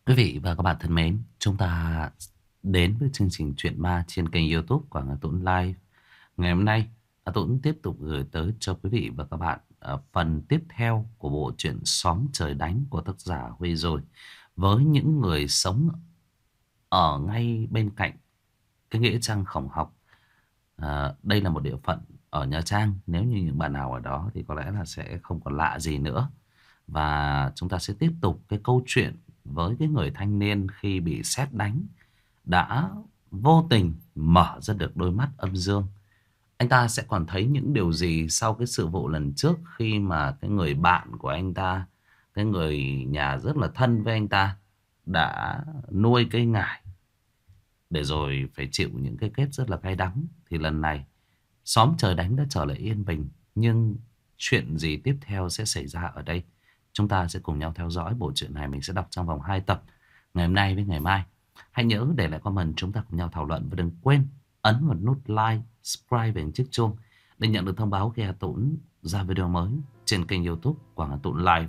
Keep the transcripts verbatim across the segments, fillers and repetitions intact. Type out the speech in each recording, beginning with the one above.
Quý vị và các bạn thân mến, chúng ta đến với chương trình Chuyện Ma trên kênh YouTube của Hà Tũng Live. Ngày hôm nay, Hà Tũng tiếp tục gửi tới cho quý vị và các bạn ở phần tiếp theo của bộ truyện Xóm Trời Đánh của tác giả Huy Rồi. Với những người sống ở ngay bên cạnh cái nghĩa trang Khổng Học. À, đây là một địa phận ở Nha Trang. Nếu như những bạn nào ở đó thì có lẽ là sẽ không còn lạ gì nữa. Và chúng ta sẽ tiếp tục cái câu chuyện với cái người thanh niên khi bị sét đánh đã vô tình mở ra được đôi mắt âm dương. Anh ta sẽ còn thấy những điều gì sau cái sự vụ lần trước khi mà cái người bạn của anh ta, cái người nhà rất là thân với anh ta đã nuôi cây ngải để rồi phải chịu những cái kết rất là cay đắng. Thì lần này xóm Trời Đánh đã trở lại yên bình. Nhưng chuyện gì tiếp theo sẽ xảy ra ở đây, chúng ta sẽ cùng nhau theo dõi. Bộ truyện này mình sẽ đọc trong vòng hai tập, ngày hôm nay với ngày mai. Hãy nhớ để lại comment, chúng ta cùng nhau thảo luận. Và đừng quên ấn vào nút like, subscribe và chiếc chuông để nhận được thông báo khi Hà Tũng ra video mới trên kênh YouTube của Hà Tũng Live.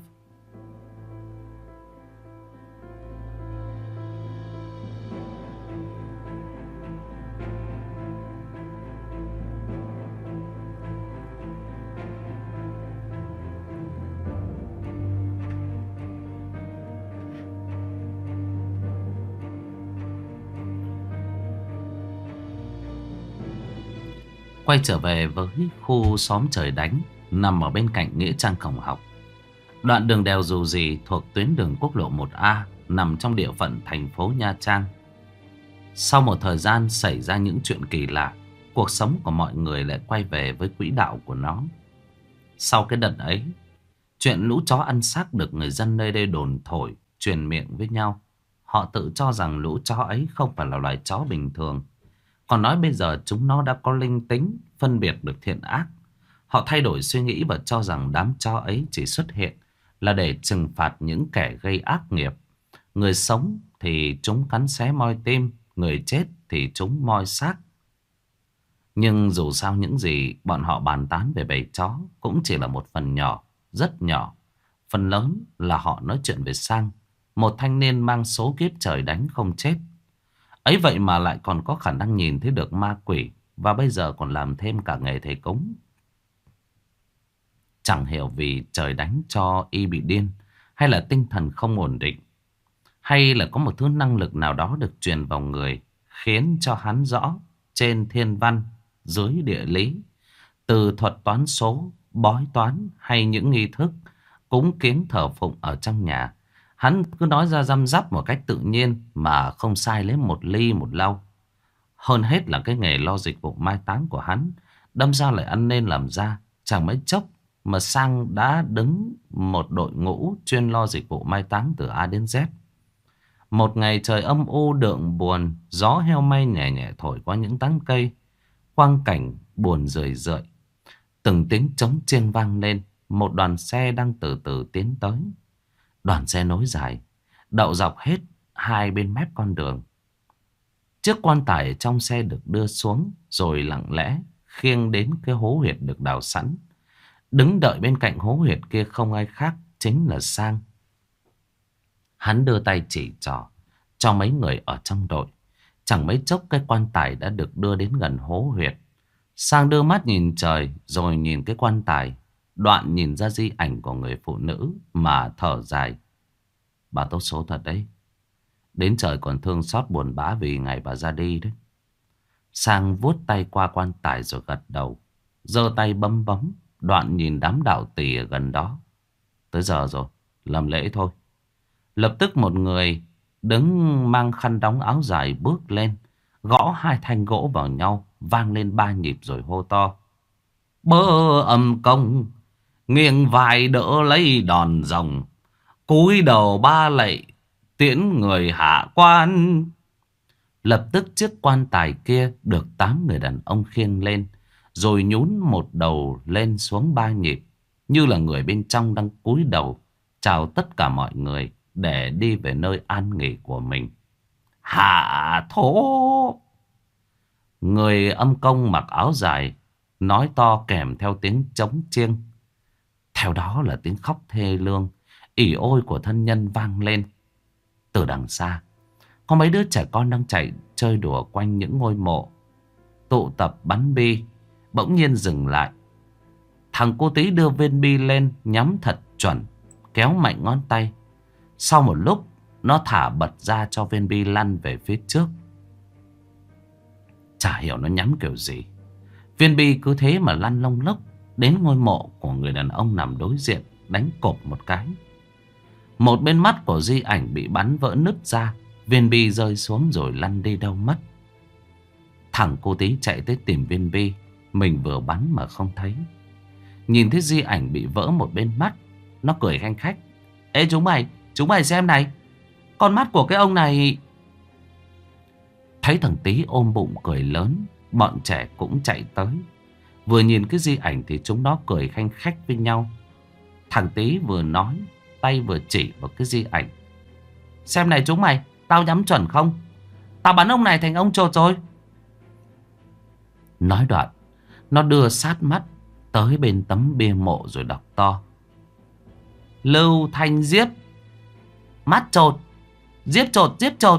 Quay trở về với khu xóm Trời Đánh nằm ở bên cạnh nghĩa trang Khổng Học. Đoạn đường đèo dù gì thuộc tuyến đường quốc lộ một A, nằm trong địa phận thành phố Nha Trang. Sau một thời gian xảy ra những chuyện kỳ lạ, cuộc sống của mọi người lại quay về với quỹ đạo của nó. Sau cái đợt ấy, chuyện lũ chó ăn xác được người dân nơi đây đồn thổi, truyền miệng với nhau. Họ tự cho rằng lũ chó ấy không phải là loài chó bình thường, còn nói bây giờ chúng nó đã có linh tính, phân biệt được thiện ác. Họ thay đổi suy nghĩ và cho rằng đám chó ấy chỉ xuất hiện là để trừng phạt những kẻ gây ác nghiệp. Người sống thì chúng cắn xé moi tim, người chết thì chúng moi xác. Nhưng dù sao những gì bọn họ bàn tán về bầy chó cũng chỉ là một phần nhỏ, rất nhỏ. Phần lớn là họ nói chuyện về Sang, một thanh niên mang số kiếp trời đánh không chết. Ấy vậy mà lại còn có khả năng nhìn thấy được ma quỷ, và bây giờ còn làm thêm cả nghề thầy cúng. Chẳng hiểu vì trời đánh cho y bị điên, hay là tinh thần không ổn định, hay là có một thứ năng lực nào đó được truyền vào người, khiến cho hắn rõ trên thiên văn, dưới địa lý, từ thuật toán số, bói toán hay những nghi thức cúng kiến thờ phụng ở trong nhà. Hắn cứ nói ra răm rắp một cách tự nhiên mà không sai lấy một ly một lau. Hơn hết là cái nghề lo dịch vụ mai táng của hắn đâm ra lại ăn nên làm ra. Chẳng mấy chốc mà Sang đã đứng một đội ngũ chuyên lo dịch vụ mai táng từ A đến Z. Một ngày trời âm u đượm buồn, gió heo may nhẹ nhẹ thổi qua những tán cây, quang cảnh buồn rười rượi. Từng tiếng trống chiêng vang lên. Một đoàn xe đang từ từ tiến tới. Đoàn xe nối dài, đậu dọc hết hai bên mép con đường. Chiếc quan tài trong xe được đưa xuống, rồi lặng lẽ khiêng đến cái hố huyệt được đào sẵn. Đứng đợi bên cạnh hố huyệt kia không ai khác, chính là Sang. Hắn đưa tay chỉ trỏ cho mấy người ở trong đội. Chẳng mấy chốc cái quan tài đã được đưa đến gần hố huyệt. Sang đưa mắt nhìn trời, rồi nhìn cái quan tài, đoạn nhìn ra di ảnh của người phụ nữ mà thở dài. Bà tốt số thật đấy. Đến trời còn thương xót buồn bã vì ngày bà ra đi đấy. Sang vuốt tay qua quan tài rồi gật đầu, giơ tay bấm bấm, đoạn nhìn đám đạo tỳ ở gần đó. Tới giờ rồi, làm lễ thôi. Lập tức một người đứng mang khăn đóng áo dài bước lên, gõ hai thanh gỗ vào nhau, vang lên ba nhịp rồi hô to. Bơ âm công, nghiêng vai đỡ lấy đòn rồng, cúi đầu ba lạy, tiễn người hạ quan. Lập tức chiếc quan tài kia được tám người đàn ông khiêng lên, rồi nhún một đầu lên xuống ba nhịp, như là người bên trong đang cúi đầu chào tất cả mọi người để đi về nơi an nghỉ của mình. Hạ thổ! Người âm công mặc áo dài nói to kèm theo tiếng trống chiêng. Theo đó là tiếng khóc thê lương, ỉ ôi của thân nhân vang lên. Từ đằng xa, có mấy đứa trẻ con đang chạy chơi đùa quanh những ngôi mộ, tụ tập bắn bi. Bỗng nhiên dừng lại. Thằng cô tí đưa viên bi lên, nhắm thật chuẩn, kéo mạnh ngón tay. Sau một lúc, nó thả bật ra cho viên bi lăn về phía trước. Chả hiểu nó nhắm kiểu gì, viên bi cứ thế mà lăn lông lốc đến ngôi mộ của người đàn ông nằm đối diện, đánh cộp một cái. Một bên mắt của Di Ảnh bị bắn vỡ nứt ra, viên bi rơi xuống rồi lăn đi đâu mất. Thằng cô tí chạy tới tìm viên bi mình vừa bắn mà không thấy. Nhìn thấy Di Ảnh bị vỡ một bên mắt, nó cười khanh khách. Ê chúng mày, chúng mày xem này, con mắt của cái ông này. Thấy thằng Tí ôm bụng cười lớn, bọn trẻ cũng chạy tới. Vừa nhìn cái Di Ảnh thì chúng nó cười khanh khách với nhau. Thằng Tí vừa nói, tay vừa chỉ vào cái Di Ảnh. Xem này chúng mày, tao nhắm chuẩn không? Tao bắn ông này thành ông chột rồi. Nói đoạn, nó đưa sát mắt tới bên tấm bia mộ rồi đọc to: Lưu Thanh Diếp, mắt chột, Diếp chột, Diếp chột,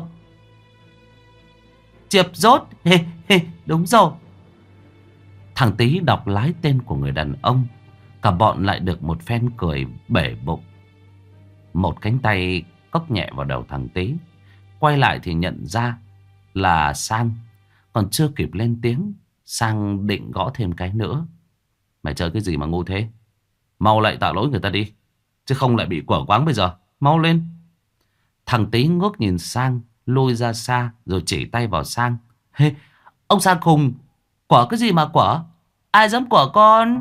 Chiệp rốt, hê hê, đúng rồi. Thằng Tí đọc lái tên của người đàn ông, cả bọn lại được một phen cười bể bụng. Một cánh tay cốc nhẹ vào đầu thằng Tí. Quay lại thì nhận ra là Sang. Còn chưa kịp lên tiếng, Sang định gõ thêm cái nữa. Mày chơi cái gì mà ngu thế? Mau lại tạ lỗi người ta đi, chứ không lại bị quở quáng bây giờ. Mau lên. Thằng Tí ngước nhìn Sang, lôi ra xa rồi chỉ tay vào Sang. Hê, ông Sang khùng, quở cái gì mà quở? Ai dám quở con?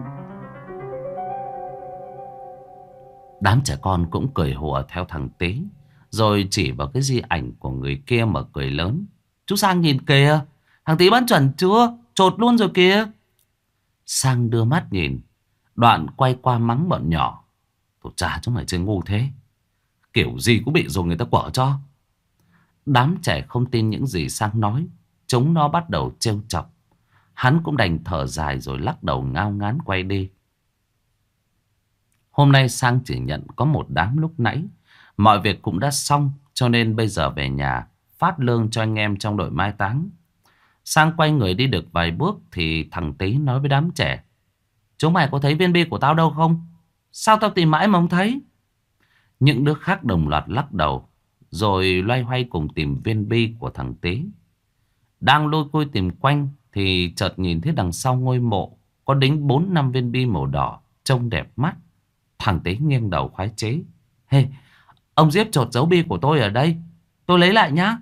Đám trẻ con cũng cười hùa theo thằng Tí, rồi chỉ vào cái Di Ảnh của người kia mà cười lớn. Chú Sang nhìn kìa, thằng Tí bắn chuẩn chưa? Chột luôn rồi kìa. Sang đưa mắt nhìn, đoạn quay qua mắng bọn nhỏ. Tổ cha chúng mày chơi ngu thế, kiểu gì cũng bị rồi người ta quở cho. Đám trẻ không tin những gì Sang nói, chúng nó bắt đầu trêu chọc. Hắn cũng đành thở dài rồi lắc đầu ngao ngán quay đi. Hôm nay Sang chỉ nhận có một đám lúc nãy. Mọi việc cũng đã xong, cho nên bây giờ về nhà phát lương cho anh em trong đội mai táng. Sang quay người đi được vài bước thì thằng Tí nói với đám trẻ: Chúng mày có thấy viên bi của tao đâu không? Sao tao tìm mãi mà không thấy? Những đứa khác đồng loạt lắc đầu, rồi loay hoay cùng tìm viên bi của thằng Tí. Đang lôi côi tìm quanh thì chợt nhìn thấy đằng sau ngôi mộ có đính bốn năm viên bi màu đỏ, trông đẹp mắt. Thằng Tí nghiêng đầu khoái chế. Hê, ông Diếp chột dấu bi của tôi ở đây, tôi lấy lại nhá.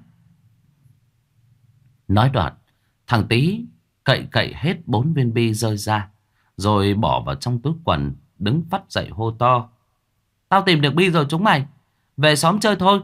Nói đoạn, thằng Tí cậy cậy hết bốn viên bi rơi ra, rồi bỏ vào trong túi quần, đứng phắt dậy hô to: Tao tìm được bi rồi chúng mày, về xóm chơi thôi.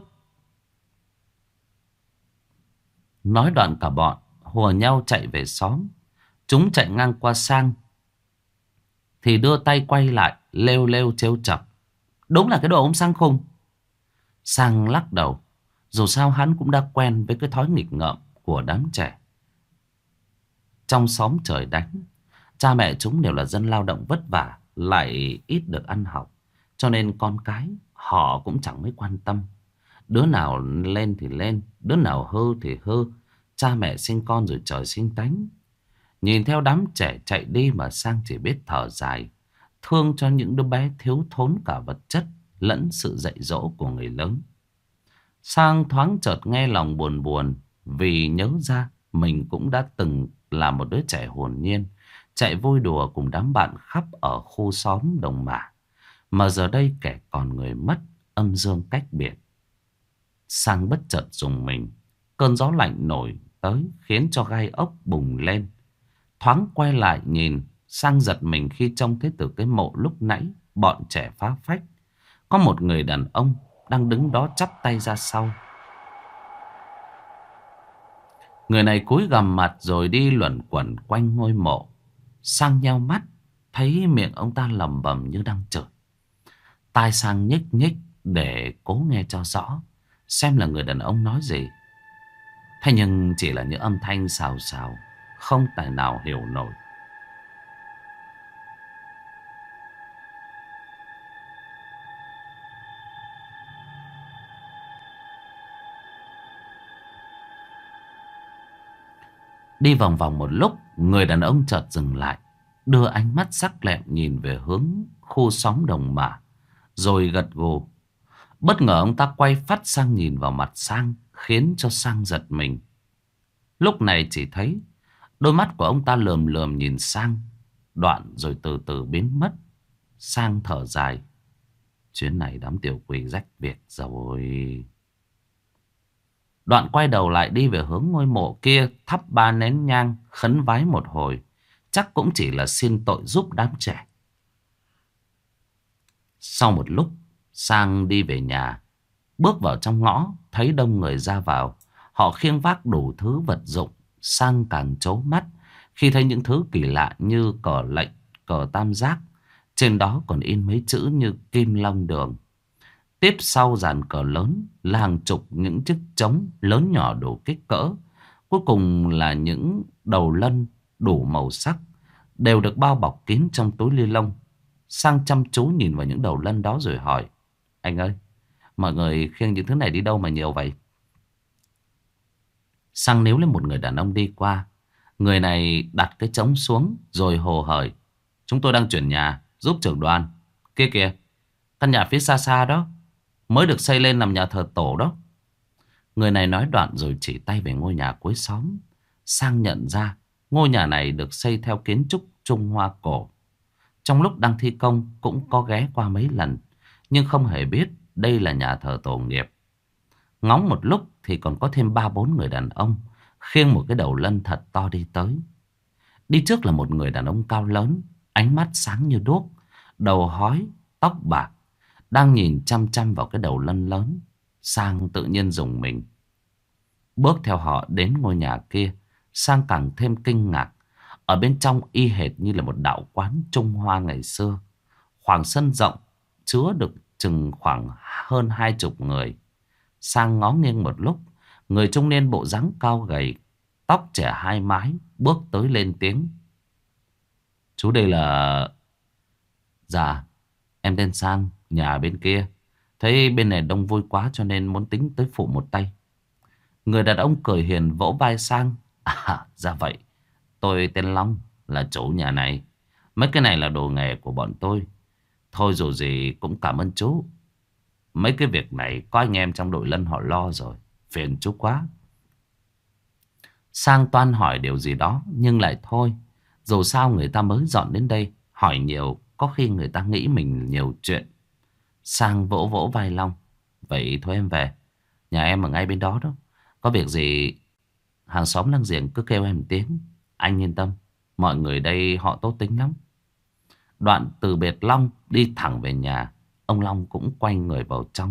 Nói đoạn cả bọn hùa nhau chạy về xóm. Chúng chạy ngang qua Sang thì đưa tay quay lại lêu lêu trêu chọc: Đúng là cái đồ ông Sang khùng. Sang lắc đầu, dù sao hắn cũng đã quen với cái thói nghịch ngợm của đám trẻ. Trong xóm trời đánh, cha mẹ chúng đều là dân lao động vất vả, lại ít được ăn học, cho nên con cái họ cũng chẳng mấy quan tâm. Đứa nào lên thì lên, đứa nào hư thì hư. Cha mẹ sinh con rồi trời sinh tánh. Nhìn theo đám trẻ chạy đi mà Sang chỉ biết thở dài, thương cho những đứa bé thiếu thốn cả vật chất lẫn sự dạy dỗ của người lớn. Sang thoáng chợt nghe lòng buồn buồn, vì nhớ ra mình cũng đã từng là một đứa trẻ hồn nhiên, chạy vui đùa cùng đám bạn khắp ở khu xóm Đồng Mả. Mà giờ đây kẻ còn người mất, âm dương cách biệt. Sang bất chợt rùng mình. Cơn gió lạnh nổi tới khiến cho gai ốc bùng lên. Thoáng quay lại nhìn, Sang giật mình khi trông thấy từ cái mộ lúc nãy bọn trẻ phá phách, có một người đàn ông đang đứng đó chắp tay ra sau. Người này cúi gằm mặt rồi đi luẩn quẩn quanh ngôi mộ. Sang nheo mắt, thấy miệng ông ta lẩm bẩm như đang chửi. Tai Sang nhích nhích để cố nghe cho rõ, xem là người đàn ông nói gì. Thế nhưng chỉ là những âm thanh xào xào, không tài nào hiểu nổi. Đi vòng vòng một lúc, người đàn ông chợt dừng lại, đưa ánh mắt sắc lẹm nhìn về hướng khu xóm Đồng Mả, rồi gật gù. Bất ngờ ông ta quay phắt sang nhìn vào mặt Sang, khiến cho Sang giật mình. Lúc này chỉ thấy đôi mắt của ông ta lườm lườm nhìn Sang, đoạn rồi từ từ biến mất. Sang thở dài. Chuyến này đám tiểu quỷ rách việc rồi. Đoạn quay đầu lại đi về hướng ngôi mộ kia, thắp ba nén nhang, khấn vái một hồi. Chắc cũng chỉ là xin tội giúp đám trẻ. Sau một lúc, Sang đi về nhà. Bước vào trong ngõ, thấy đông người ra vào. Họ khiêng vác đủ thứ vật dụng. Sang càng trố mắt khi thấy những thứ kỳ lạ như cờ lệnh, cờ tam giác. Trên đó còn in mấy chữ như Kim Long Đường. Tiếp sau dàn cờ lớn là hàng chục những chiếc trống lớn nhỏ đủ kích cỡ. Cuối cùng là những đầu lân đủ màu sắc, đều được bao bọc kín trong túi ni lông. Sang chăm chú nhìn vào những đầu lân đó rồi hỏi: Anh ơi, mọi người khiêng những thứ này đi đâu mà nhiều vậy? Sang níu lên một người đàn ông đi qua. Người này đặt cái trống xuống rồi hồ hởi: Chúng tôi đang chuyển nhà giúp trưởng đoàn. Kia kìa, căn nhà phía xa xa đó mới được xây lên làm nhà thờ tổ đó. Người này nói đoạn rồi chỉ tay về ngôi nhà cuối xóm. Sang nhận ra ngôi nhà này được xây theo kiến trúc Trung Hoa cổ. Trong lúc đang thi công cũng có ghé qua mấy lần, nhưng không hề biết đây là nhà thờ tổ nghiệp. Ngóng một lúc thì còn có thêm ba bốn người đàn ông khiêng một cái đầu lân thật to đi tới. Đi trước là một người đàn ông cao lớn, ánh mắt sáng như đuốc, đầu hói, tóc bạc, đang nhìn chăm chăm vào cái đầu lân lớn. Sang tự nhiên rùng mình. Bước theo họ đến ngôi nhà kia, Sang càng thêm kinh ngạc. Ở bên trong y hệt như là một đạo quán Trung Hoa ngày xưa. Khoảng sân rộng chứa được chừng khoảng hơn hai chục người. Sang ngó nghiêng một lúc, người trung niên bộ dáng cao gầy, tóc trẻ hai mái, bước tới lên tiếng: Chú đây là... Dạ, em tên Sang, nhà bên kia. Thấy bên này đông vui quá cho nên muốn tính tới phụ một tay. Người đàn ông cười hiền vỗ vai Sang: À, dạ vậy. Tôi tên Long, là chủ nhà này. Mấy cái này là đồ nghề của bọn tôi. Thôi dù gì cũng cảm ơn chú. Mấy cái việc này có anh em trong đội lân họ lo rồi. Phiền chú quá. Sang toan hỏi điều gì đó nhưng lại thôi. Dù sao người ta mới dọn đến đây, hỏi nhiều có khi người ta nghĩ mình nhiều chuyện. Sang vỗ vỗ vai Long: Vậy thôi em về. Nhà em ở ngay bên đó đó. Có việc gì hàng xóm láng giềng cứ kêu em tiếng. Anh yên tâm, mọi người đây họ tốt tính lắm. Đoạn từ biệt Long đi thẳng về nhà. Ông Long cũng quay người vào trong.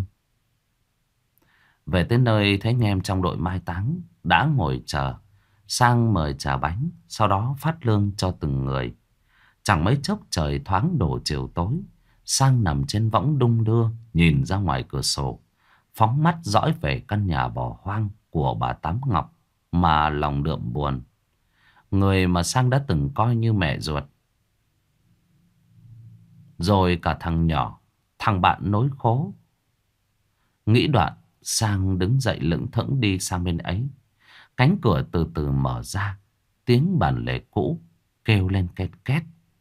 Về tới nơi thấy anh em trong đội mai táng đã ngồi chờ. Sang mời trà bánh, sau đó phát lương cho từng người. Chẳng mấy chốc trời thoáng đổ chiều tối. Sang nằm trên võng đung đưa, nhìn ra ngoài cửa sổ, phóng mắt dõi về căn nhà bỏ hoang của bà Tám Ngọc mà lòng đượm buồn. Người mà Sang đã từng coi như mẹ ruột. Rồi cả thằng nhỏ, thằng bạn nối khố. Nghĩ đoạn, Sang đứng dậy lững thững đi sang bên ấy. Cánh cửa từ từ mở ra, tiếng bàn lề cũ kêu lên két két.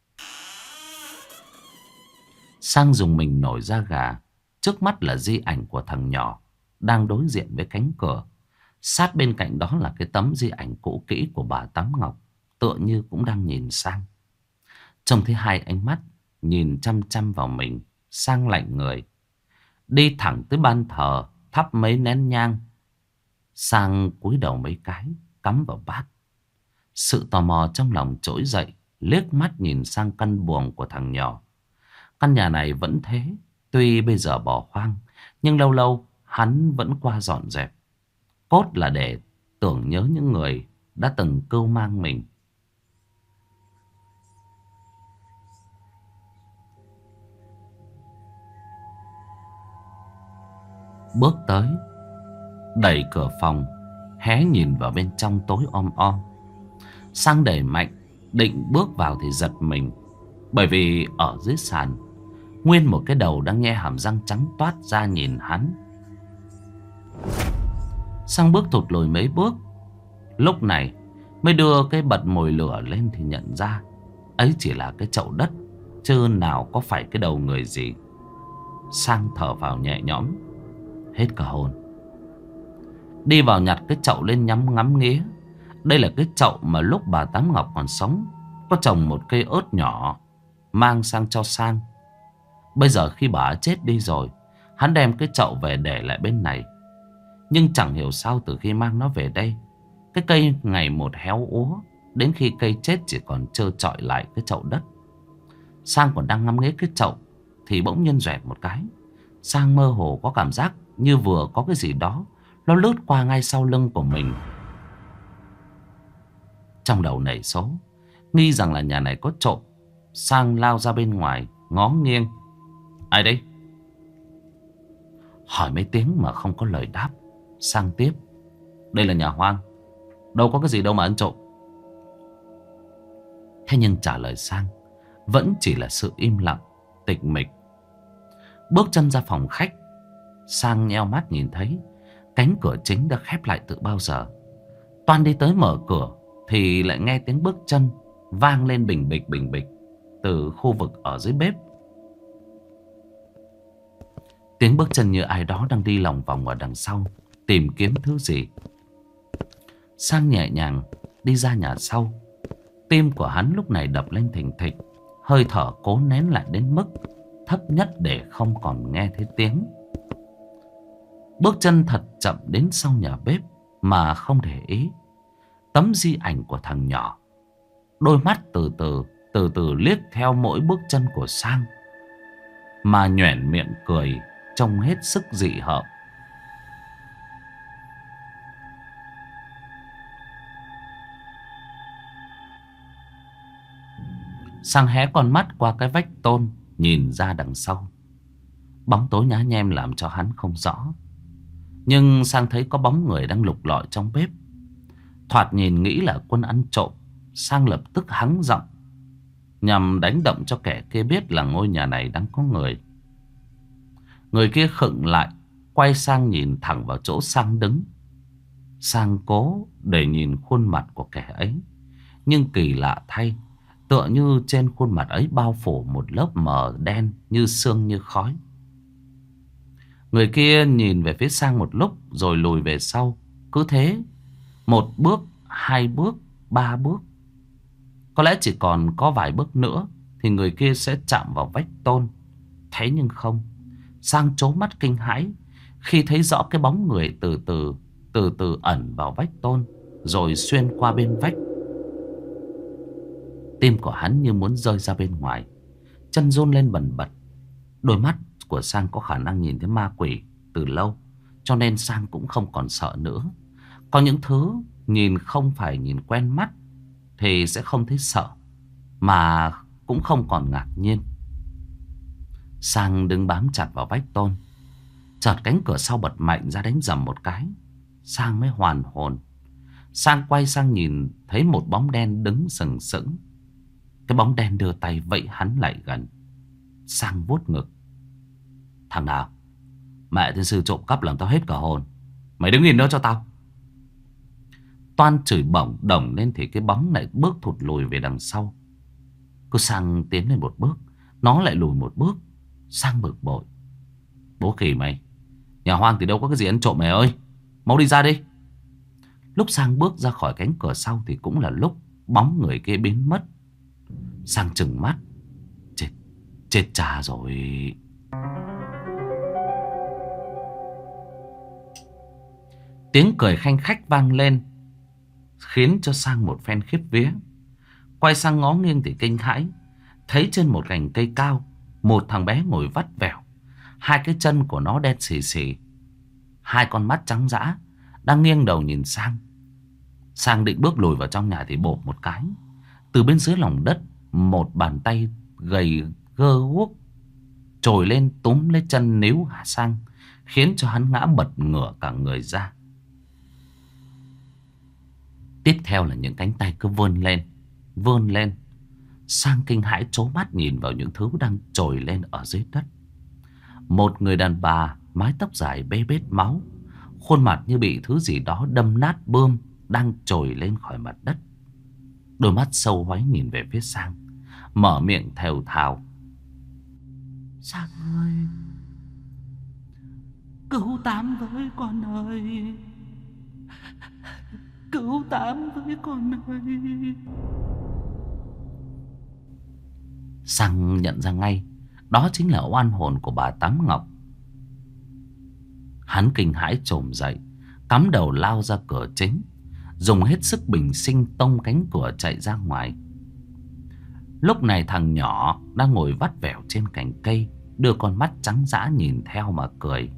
Sang dùng mình nổi da gà. Trước mắt là di ảnh của thằng nhỏ đang đối diện với cánh cửa. Sát bên cạnh đó là cái tấm di ảnh cũ kỹ của bà Tám Ngọc, tựa như cũng đang nhìn Sang. Trông thấy hai ánh mắt nhìn chăm chăm vào mình, Sang lạnh người. Đi thẳng tới ban thờ, thắp mấy nén nhang. Sang cúi đầu mấy cái, cắm vào bát. Sự tò mò trong lòng trỗi dậy, liếc mắt nhìn sang căn buồng của thằng nhỏ. Căn nhà này vẫn thế, tuy bây giờ bỏ hoang, nhưng lâu lâu hắn vẫn qua dọn dẹp. Cốt là để tưởng nhớ những người đã từng cưu mang mình. Bước tới, đẩy cửa phòng, hé nhìn vào bên trong tối om om. Sang đẩy mạnh, định bước vào thì giật mình. Bởi vì ở dưới sàn, nguyên một cái đầu đang nhe hàm răng trắng toát ra nhìn hắn. Sang bước thụt lùi mấy bước. Lúc này Mới đưa cái bật mồi lửa lên thì nhận ra ấy chỉ là cái chậu đất, chứ nào có phải cái đầu người gì. Sang thở vào nhẹ nhõm, hết cả hồn. Đi vào nhặt cái chậu lên nhắm ngắm nghía. Đây là cái chậu mà lúc bà Tám Ngọc còn sống có trồng một cây ớt nhỏ, mang sang cho Sang. Bây giờ khi bà chết đi rồi, hắn đem cái chậu về để lại bên này. Nhưng chẳng hiểu sao từ khi mang nó về đây, cái cây ngày một héo úa, đến khi cây chết chỉ còn trơ trọi lại cái chậu đất. Sang còn đang ngắm nghía cái chậu thì bỗng nhiên doẹt một cái. Sang mơ hồ có cảm giác như vừa có cái gì đó nó lướt qua ngay sau lưng của mình. Trong đầu nảy số, nghi rằng là nhà này có trộm. Sang lao ra bên ngoài, ngó nghiêng. Ai đấy? Hỏi mấy tiếng mà không có lời đáp. Sang tiếp. Đây là nhà hoang, đâu có cái gì đâu mà ăn trộm. Thế nhưng trả lời Sang vẫn chỉ là sự im lặng, tịch mịch. Bước chân ra phòng khách, Sang nheo mắt nhìn thấy cánh cửa chính đã khép lại từ bao giờ. Toan đi tới mở cửa thì lại nghe tiếng bước chân vang lên bình bịch bình bịch từ khu vực ở dưới bếp. Tiếng bước chân như ai đó đang đi lòng vòng ở đằng sau, tìm kiếm thứ gì. Sang nhẹ nhàng đi ra nhà sau. Tim của hắn lúc này đập lên thình thịch, hơi thở cố nén lại đến mức thấp nhất để không còn nghe thấy tiếng. Bước chân thật chậm đến sau nhà bếp mà không để ý tấm di ảnh của thằng nhỏ. Đôi mắt từ từ từ từ liếc theo mỗi bước chân của Sang, mà nhoẻn miệng cười trông hết sức dị hợm. Sang hé con mắt qua cái vách tôn nhìn ra đằng sau. Bóng tối nhá nhem làm cho hắn không rõ, nhưng Sang thấy có bóng người đang lục lọi trong bếp. Thoạt nhìn nghĩ là quân ăn trộm. Sang lập tức hắng giọng nhằm đánh động cho kẻ kia biết là ngôi nhà này đang có người. Người kia khựng lại, quay sang nhìn thẳng vào chỗ Sang đứng. Sang cố để nhìn khuôn mặt của kẻ ấy, nhưng kỳ lạ thay, tựa như trên khuôn mặt ấy bao phủ một lớp mờ đen như sương như khói. Người kia nhìn về phía Sang một lúc rồi lùi về sau. Cứ thế, một bước, hai bước, ba bước. Có lẽ chỉ còn có vài bước nữa thì người kia sẽ chạm vào vách tôn. Thế nhưng không. Sang trố mắt kinh hãi khi thấy rõ cái bóng người từ từ, từ từ ẩn vào vách tôn, rồi xuyên qua bên vách. Tim của hắn như muốn rơi ra bên ngoài, chân run lên bần bật. Đôi mắt của Sang có khả năng nhìn thấy ma quỷ từ lâu, cho nên Sang cũng không còn sợ nữa. Có những thứ nhìn không phải nhìn quen mắt thì sẽ không thấy sợ, mà cũng không còn ngạc nhiên. Sang đứng bám chặt vào vách tôn. Chợt cánh cửa sau bật mạnh ra đánh rầm một cái. Sang mới hoàn hồn. Sang quay sang nhìn thấy một bóng đen đứng sừng sững. Cái bóng đen đưa tay vẫy hắn lại gần. Sang vuốt ngực. Thằng nào? Mẹ thiên sư trộm cắp làm tao hết cả hồn. Mày đứng nhìn đó cho tao. Toan chửi bổng đồng lên thì cái bóng lại bước thụt lùi về đằng sau. Cứ Sang tiến lên một bước, nó lại lùi một bước. Sang bực bội. Bố khỉ mày, nhà hoang thì đâu có cái gì ăn trộm mày ơi. Mau đi ra đi. Lúc Sang bước ra khỏi cánh cửa sau thì cũng là lúc bóng người kia biến mất. Sang trừng mắt. Chết, chết cha rồi. Tiếng cười khanh khách vang lên, khiến cho Sang một phen khiếp vía. Quay sang ngó nghiêng thì kinh hãi. Thấy trên một cành cây cao, một thằng bé ngồi vắt vẻo. Hai cái chân của nó đen xì xì, hai con mắt trắng dã, đang nghiêng đầu nhìn Sang. Sang định bước lùi vào trong nhà thì bộp một cái, từ bên dưới lòng đất một bàn tay gầy gơ guốc trồi lên túm lấy chân níu Sang, khiến cho hắn ngã bật ngửa cả người ra. Tiếp theo là những cánh tay cứ vươn lên, vươn lên. Sang kinh hãi trố mắt nhìn vào những thứ đang trồi lên ở dưới đất. Một người đàn bà mái tóc dài bê bết máu, khuôn mặt như bị thứ gì đó đâm nát bươm, đang trồi lên khỏi mặt đất. Đôi mắt sâu hoáy nhìn về phía Sang, mở miệng thều thào: Sang ơi, cứu Tám với con ơi, cứu Tám với con ơi. Sang nhận ra ngay đó chính là oan hồn của bà Tám Ngọc. Hắn kinh hãi trồm dậy, cắm đầu lao ra cửa chính, dùng hết sức bình sinh tông cánh cửa chạy ra ngoài. Lúc này thằng nhỏ đang ngồi vắt vẻo trên cành cây, đưa con mắt trắng dã nhìn theo mà cười.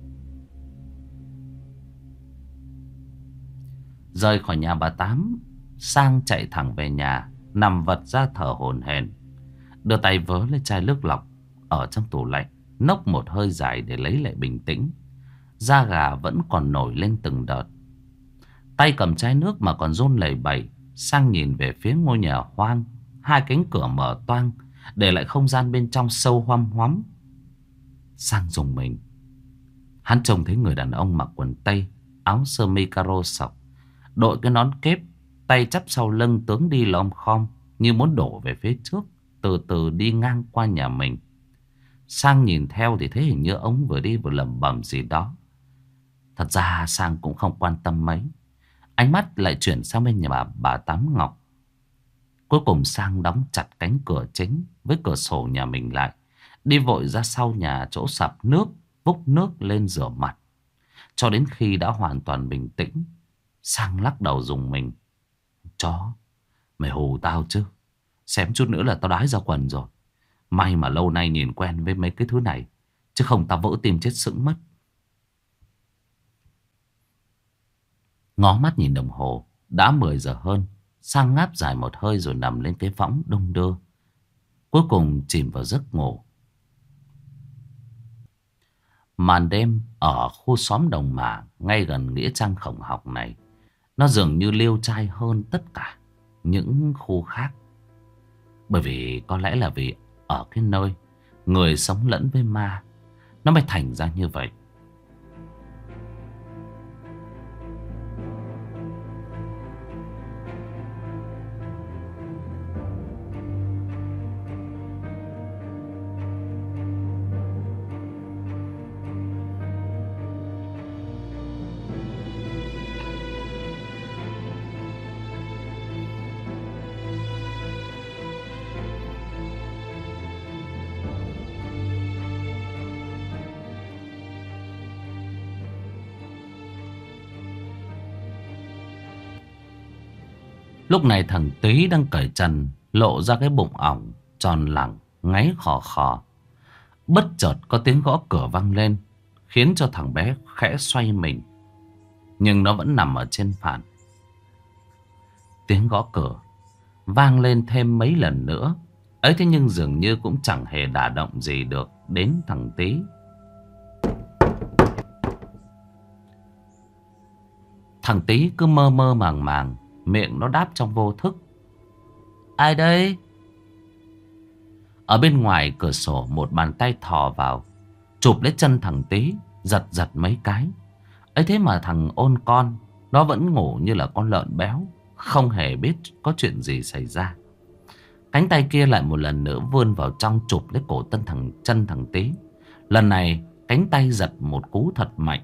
Rời khỏi nhà bà Tám, Sang chạy thẳng về nhà, nằm vật ra thở hổn hển, đưa tay vớ lấy chai nước lọc ở trong tủ lạnh, nốc một hơi dài để lấy lại bình tĩnh. Da gà vẫn còn nổi lên từng đợt. Tay cầm chai nước mà còn run lẩy bẩy, Sang nhìn về phía ngôi nhà hoang. Hai cánh cửa mở toang, để lại không gian bên trong sâu hoăm hoắm. Sang rùng mình. Hắn trông thấy người đàn ông mặc quần tây, áo sơ mi caro sọc, đội cái nón kép, tay chắp sau lưng tướng đi lom khom, như muốn đổ về phía trước, từ từ đi ngang qua nhà mình. Sang nhìn theo thì thấy hình như ông vừa đi vừa lẩm bẩm gì đó. Thật ra Sang cũng không quan tâm mấy, ánh mắt lại chuyển sang bên nhà bà, bà Tám Ngọc. Cuối cùng Sang đóng chặt cánh cửa chính với cửa sổ nhà mình lại, đi vội ra sau nhà chỗ sập nước, vúc nước lên rửa mặt. Cho đến khi đã hoàn toàn bình tĩnh, Sang lắc đầu rùng mình. Chó, mày hù tao chứ, xém chút nữa là tao đái ra quần rồi. May mà lâu nay nhìn quen với mấy cái thứ này, chứ không tao vỡ tim chết sững mất. Ngó mắt nhìn đồng hồ, đã mười giờ hơn. Sang ngáp dài một hơi rồi nằm lên cái võng đung đưa, cuối cùng chìm vào giấc ngủ. Màn đêm ở khu xóm Đồng Mả, ngay gần nghĩa trang khổng học này, nó dường như liêu trai hơn tất cả những khu khác. Bởi vì có lẽ là vì ở cái nơi người sống lẫn với ma, nó mới thành ra như vậy. Lúc này thằng Tý đang cởi trần, lộ ra cái bụng ỏng tròn lẳng, ngáy khò khò. Bất chợt có tiếng gõ cửa vang lên, khiến cho thằng bé khẽ xoay mình, nhưng nó vẫn nằm ở trên phản. Tiếng gõ cửa vang lên thêm mấy lần nữa ấy, thế nhưng dường như cũng chẳng hề đả động gì được đến thằng Tý. Thằng Tý cứ mơ mơ màng màng, miệng nó đáp trong vô thức. Ai đây? Ở bên ngoài cửa sổ một bàn tay thò vào, chụp lấy chân thằng Tý, giật giật mấy cái. Ấy thế mà thằng ôn con, nó vẫn ngủ như là con lợn béo, không hề biết có chuyện gì xảy ra. Cánh tay kia lại một lần nữa vươn vào trong, chụp lấy cổ tân thằng chân thằng Tý. Lần này cánh tay giật một cú thật mạnh.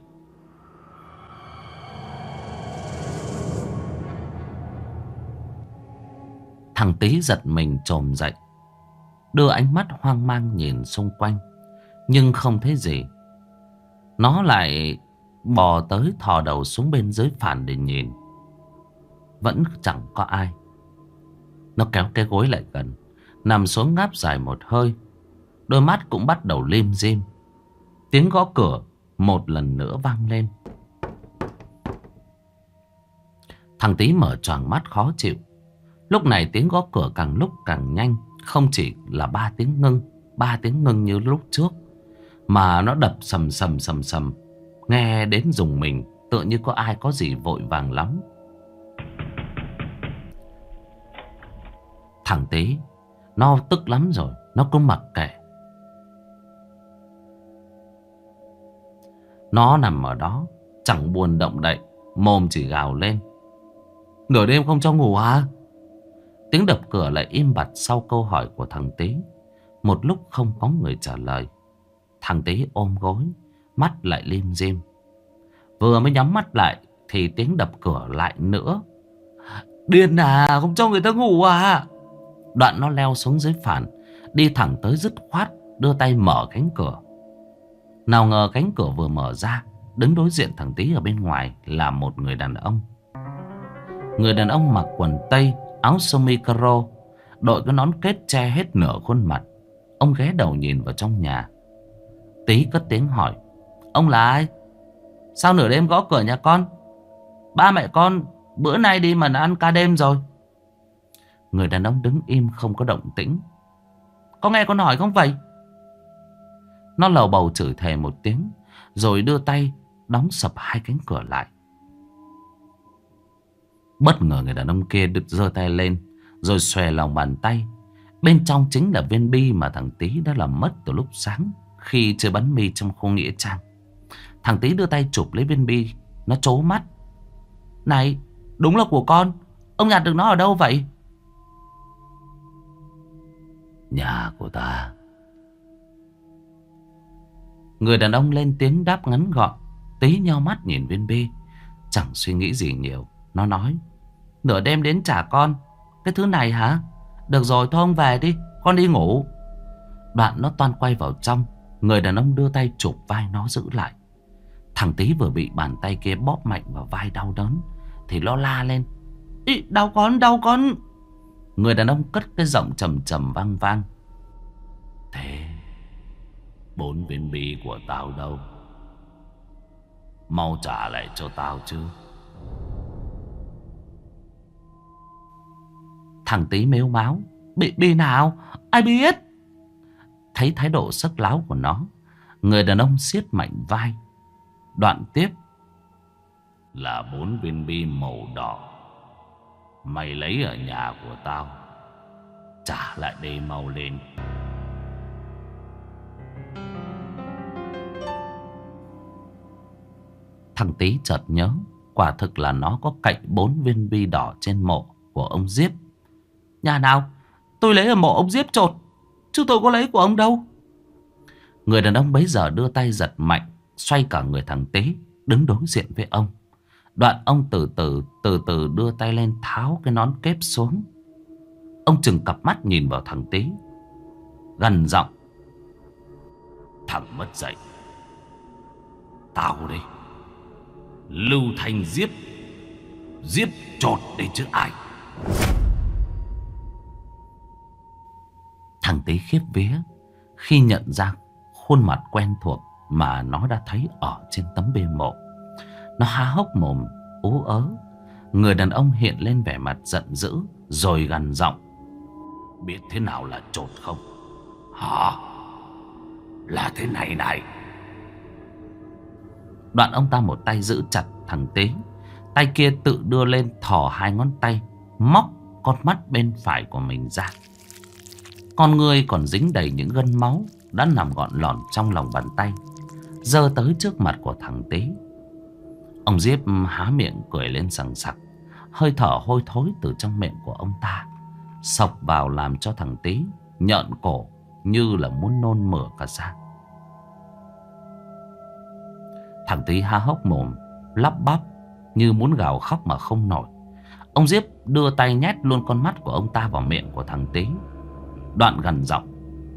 Thằng Tý giật mình chồm dậy, đưa ánh mắt hoang mang nhìn xung quanh, nhưng không thấy gì. Nó lại bò tới thò đầu xuống bên dưới phản để nhìn, vẫn chẳng có ai. Nó kéo cái gối lại gần, nằm xuống ngáp dài một hơi, đôi mắt cũng bắt đầu lim dim. Tiếng gõ cửa một lần nữa vang lên. Thằng Tý mở choàng mắt khó chịu. Lúc này tiếng gõ cửa càng lúc càng nhanh, không chỉ là ba tiếng ngưng, ba tiếng ngưng như lúc trước, mà nó đập sầm sầm sầm sầm, nghe đến rùng mình, tựa như có ai có gì vội vàng lắm. Thằng Tý nó tức lắm rồi, nó cũng mặc kệ. Nó nằm ở đó chẳng buồn động đậy, mồm chỉ gào lên. Nửa đêm không cho ngủ à? Tiếng đập cửa lại im bặt sau câu hỏi của thằng Tý. Một lúc không có người trả lời. Thằng Tý ôm gối, mắt lại lim dim. Vừa mới nhắm mắt lại thì tiếng đập cửa lại nữa. Điên à, không cho người ta ngủ à? Đoạn nó leo xuống dưới phản, đi thẳng tới dứt khoát, đưa tay mở cánh cửa. Nào ngờ cánh cửa vừa mở ra, đứng đối diện thằng Tý ở bên ngoài là một người đàn ông. Người đàn ông mặc quần tây, áo sơ mi caro, đội cái nón kết che hết nửa khuôn mặt. Ông ghé đầu nhìn vào trong nhà. Tý cất tiếng hỏi: Ông là ai? Sao nửa đêm gõ cửa nhà con? Ba mẹ con bữa nay đi mà đã ăn ca đêm rồi. Người đàn ông đứng im không có động tĩnh. Có nghe con hỏi không vậy? Nó lầu bầu chửi thề một tiếng, rồi đưa tay đóng sập hai cánh cửa lại. Bất ngờ người đàn ông kia được giơ tay lên, rồi xòe lòng bàn tay. Bên trong chính là viên bi mà thằng Tý đã làm mất từ lúc sáng khi chơi bắn mi trong khu nghĩa trang. Thằng Tý đưa tay chụp lấy viên bi. Nó trố mắt: Này, đúng là của con. Ông nhặt được nó ở đâu vậy? Nhà của ta. Người đàn ông lên tiếng đáp ngắn gọn. Tý nheo mắt nhìn viên bi, chẳng suy nghĩ gì nhiều. Nó nói: Nửa đêm đến trả con cái thứ này hả? Được rồi, thôi ông về đi, con đi ngủ. Đoạn nó toan quay vào trong. Người đàn ông đưa tay chụp vai nó giữ lại. Thằng Tý vừa bị bàn tay kia bóp mạnh vào vai đau đớn thì nó la lên: Ý, đau con, đau con. Người đàn ông cất cái giọng trầm trầm vang vang: Thế bốn viên bi của tao đâu? Mau trả lại cho tao chứ. Thằng Tý mếu máo: Bị bi nào? Ai biết? Thấy thái độ sắc láo của nó, người đàn ông siết mạnh vai. Đoạn tiếp: Là bốn viên bi màu đỏ. Mày lấy ở nhà của tao, trả lại đây mau lên. Thằng Tý chợt nhớ, quả thực là nó có cạnh bốn viên bi đỏ trên mộ của ông Diếp. Nhà nào? Tôi lấy ở mộ ông Diếp chột, chứ tôi có lấy của ông đâu. Người đàn ông bấy giờ đưa tay giật mạnh, xoay cả người thằng Tý đứng đối diện với ông. Đoạn ông từ từ từ từ đưa tay lên tháo cái nón kép xuống. Ông chừng cặp mắt nhìn vào thằng Tý, gằn giọng: Thằng mất dạy, tao đây Lưu Thanh Diếp, Diếp chột đây chứ ai. Thằng Tý khiếp vía khi nhận ra khuôn mặt quen thuộc mà nó đã thấy ở trên tấm bia mộ. Nó há hốc mồm ú ớ. Người đàn ông hiện lên vẻ mặt giận dữ, rồi gằn giọng: Biết thế nào là chột không? Hả? Là thế này này. Đoạn ông ta một tay giữ chặt thằng Tý, tay kia tự đưa lên thò hai ngón tay, móc con mắt bên phải của mình ra. Con người còn dính đầy những gân máu đã nằm gọn lỏn trong lòng bàn tay, giơ tới trước mặt của thằng Tý. Ông Diếp há miệng cười lên sằng sặc. Hơi thở hôi thối từ trong miệng của ông ta xộc vào làm cho thằng Tý nhợn cổ như là muốn nôn mửa cả ra. Thằng Tý há hốc mồm lắp bắp như muốn gào khóc mà không nổi. Ông Diếp đưa tay nhét luôn con mắt của ông ta vào miệng của thằng Tý. Đoạn gằn giọng: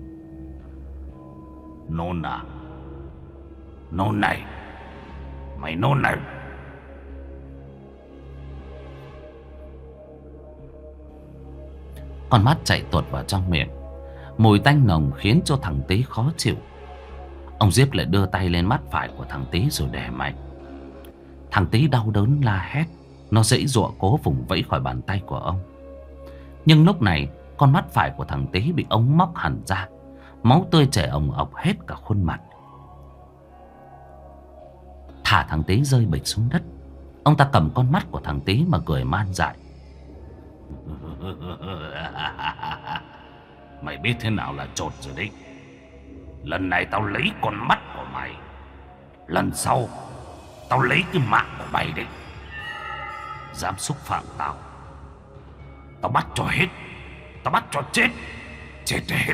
Nôn à? Nôn này, mày nôn này. Con mắt chạy tuột vào trong miệng. Mùi tanh nồng khiến cho thằng Tý khó chịu. Ông Diếp lại đưa tay lên mắt phải của thằng Tý rồi đè mạnh. Thằng Tý đau đớn la hét. Nó giãy giụa cố vùng vẫy khỏi bàn tay của ông. Nhưng lúc này con mắt phải của thằng Tý bị ông móc hẳn ra. Máu tươi chảy ồng ọc hết cả khuôn mặt. Thả thằng Tý rơi bịch xuống đất. Ông ta cầm con mắt của thằng Tý mà cười man dại: Mày biết thế nào là chột rồi đấy. Lần này tao lấy con mắt của mày, lần sau tao lấy cái mạng của mày đấy. Dám xúc phạm tao, Tao bắt cho hết. Tao bắt cho chết. Chết hết.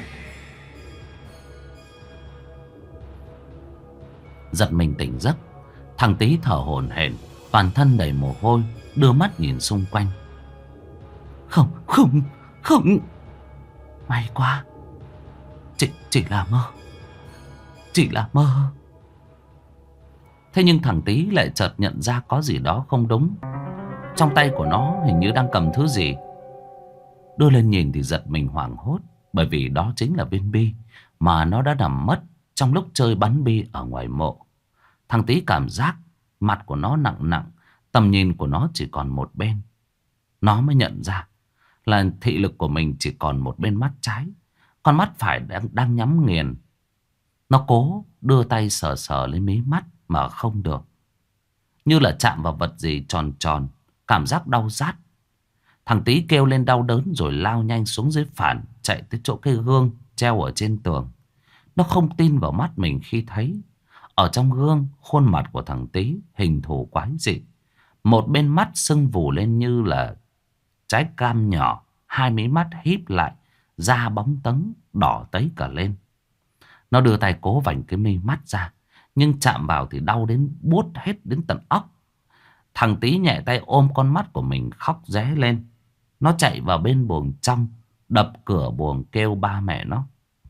Giật mình tỉnh giấc, thằng Tý thở hổn hển, toàn thân đầy mồ hôi, đưa mắt nhìn xung quanh. Không, không, không. May quá. Chỉ, chỉ là mơ. Chỉ là mơ. Thế nhưng thằng Tý lại chợt nhận ra có gì đó không đúng. Trong tay của nó hình như đang cầm thứ gì. Đưa lên nhìn thì giật mình hoảng hốt, bởi vì đó chính là viên bi mà nó đã nằm mất trong lúc chơi bắn bi ở ngoài mộ. Thằng Tý cảm giác mặt của nó nặng nặng, tầm nhìn của nó chỉ còn một bên. Nó mới nhận ra là thị lực của mình chỉ còn một bên mắt trái, con mắt phải đang, đang nhắm nghiền. Nó cố đưa tay sờ sờ lên mí mắt mà không được, như là chạm vào vật gì tròn tròn, cảm giác đau rát. Thằng Tý kêu lên đau đớn rồi lao nhanh xuống dưới phản, chạy tới chỗ cây gương treo ở trên tường. Nó không tin vào mắt mình khi thấy ở trong gương khuôn mặt của thằng Tý hình thù quái dị. Một bên mắt sưng vù lên như là trái cam nhỏ, hai mí mắt híp lại, da bóng tấn đỏ tấy cả lên. Nó đưa tay cố vành cái mi mắt ra, nhưng chạm vào thì đau đến buốt hết đến tận óc. Thằng Tý nhẹ tay ôm con mắt của mình khóc ré lên. Nó chạy vào bên buồng trong, đập cửa buồng kêu ba mẹ nó.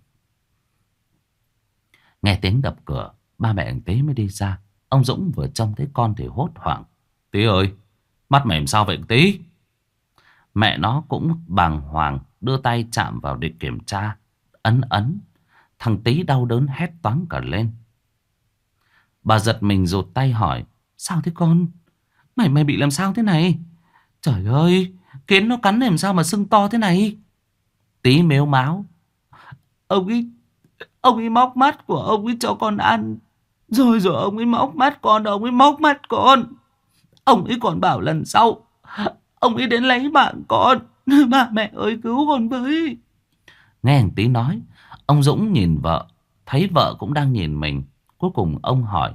Nghe tiếng đập cửa, ba mẹ thằng Tý mới đi ra. Ông Dũng vừa trông thấy con thì hốt hoảng. Tý ơi, mắt mày làm sao vậy Tý? Mẹ nó cũng bàng hoàng, đưa tay chạm vào để kiểm tra, ấn ấn. Thằng Tý đau đớn hét toáng cả lên. Bà giật mình rụt tay hỏi. Sao thế con? Mày mày bị làm sao thế này? Trời ơi, kiến nó cắn làm sao mà sưng to thế này? Tý mếu máo. Ông ấy Ông ấy móc mắt của ông ấy cho con ăn. Rồi rồi ông ấy móc mắt con. Ông ấy móc mắt con. Ông ấy còn bảo lần sau ông ấy đến lấy mạng con. Ba mẹ ơi cứu con với. Nghe thằng Tý nói, ông Dũng nhìn vợ, thấy vợ cũng đang nhìn mình. Cuối cùng ông hỏi.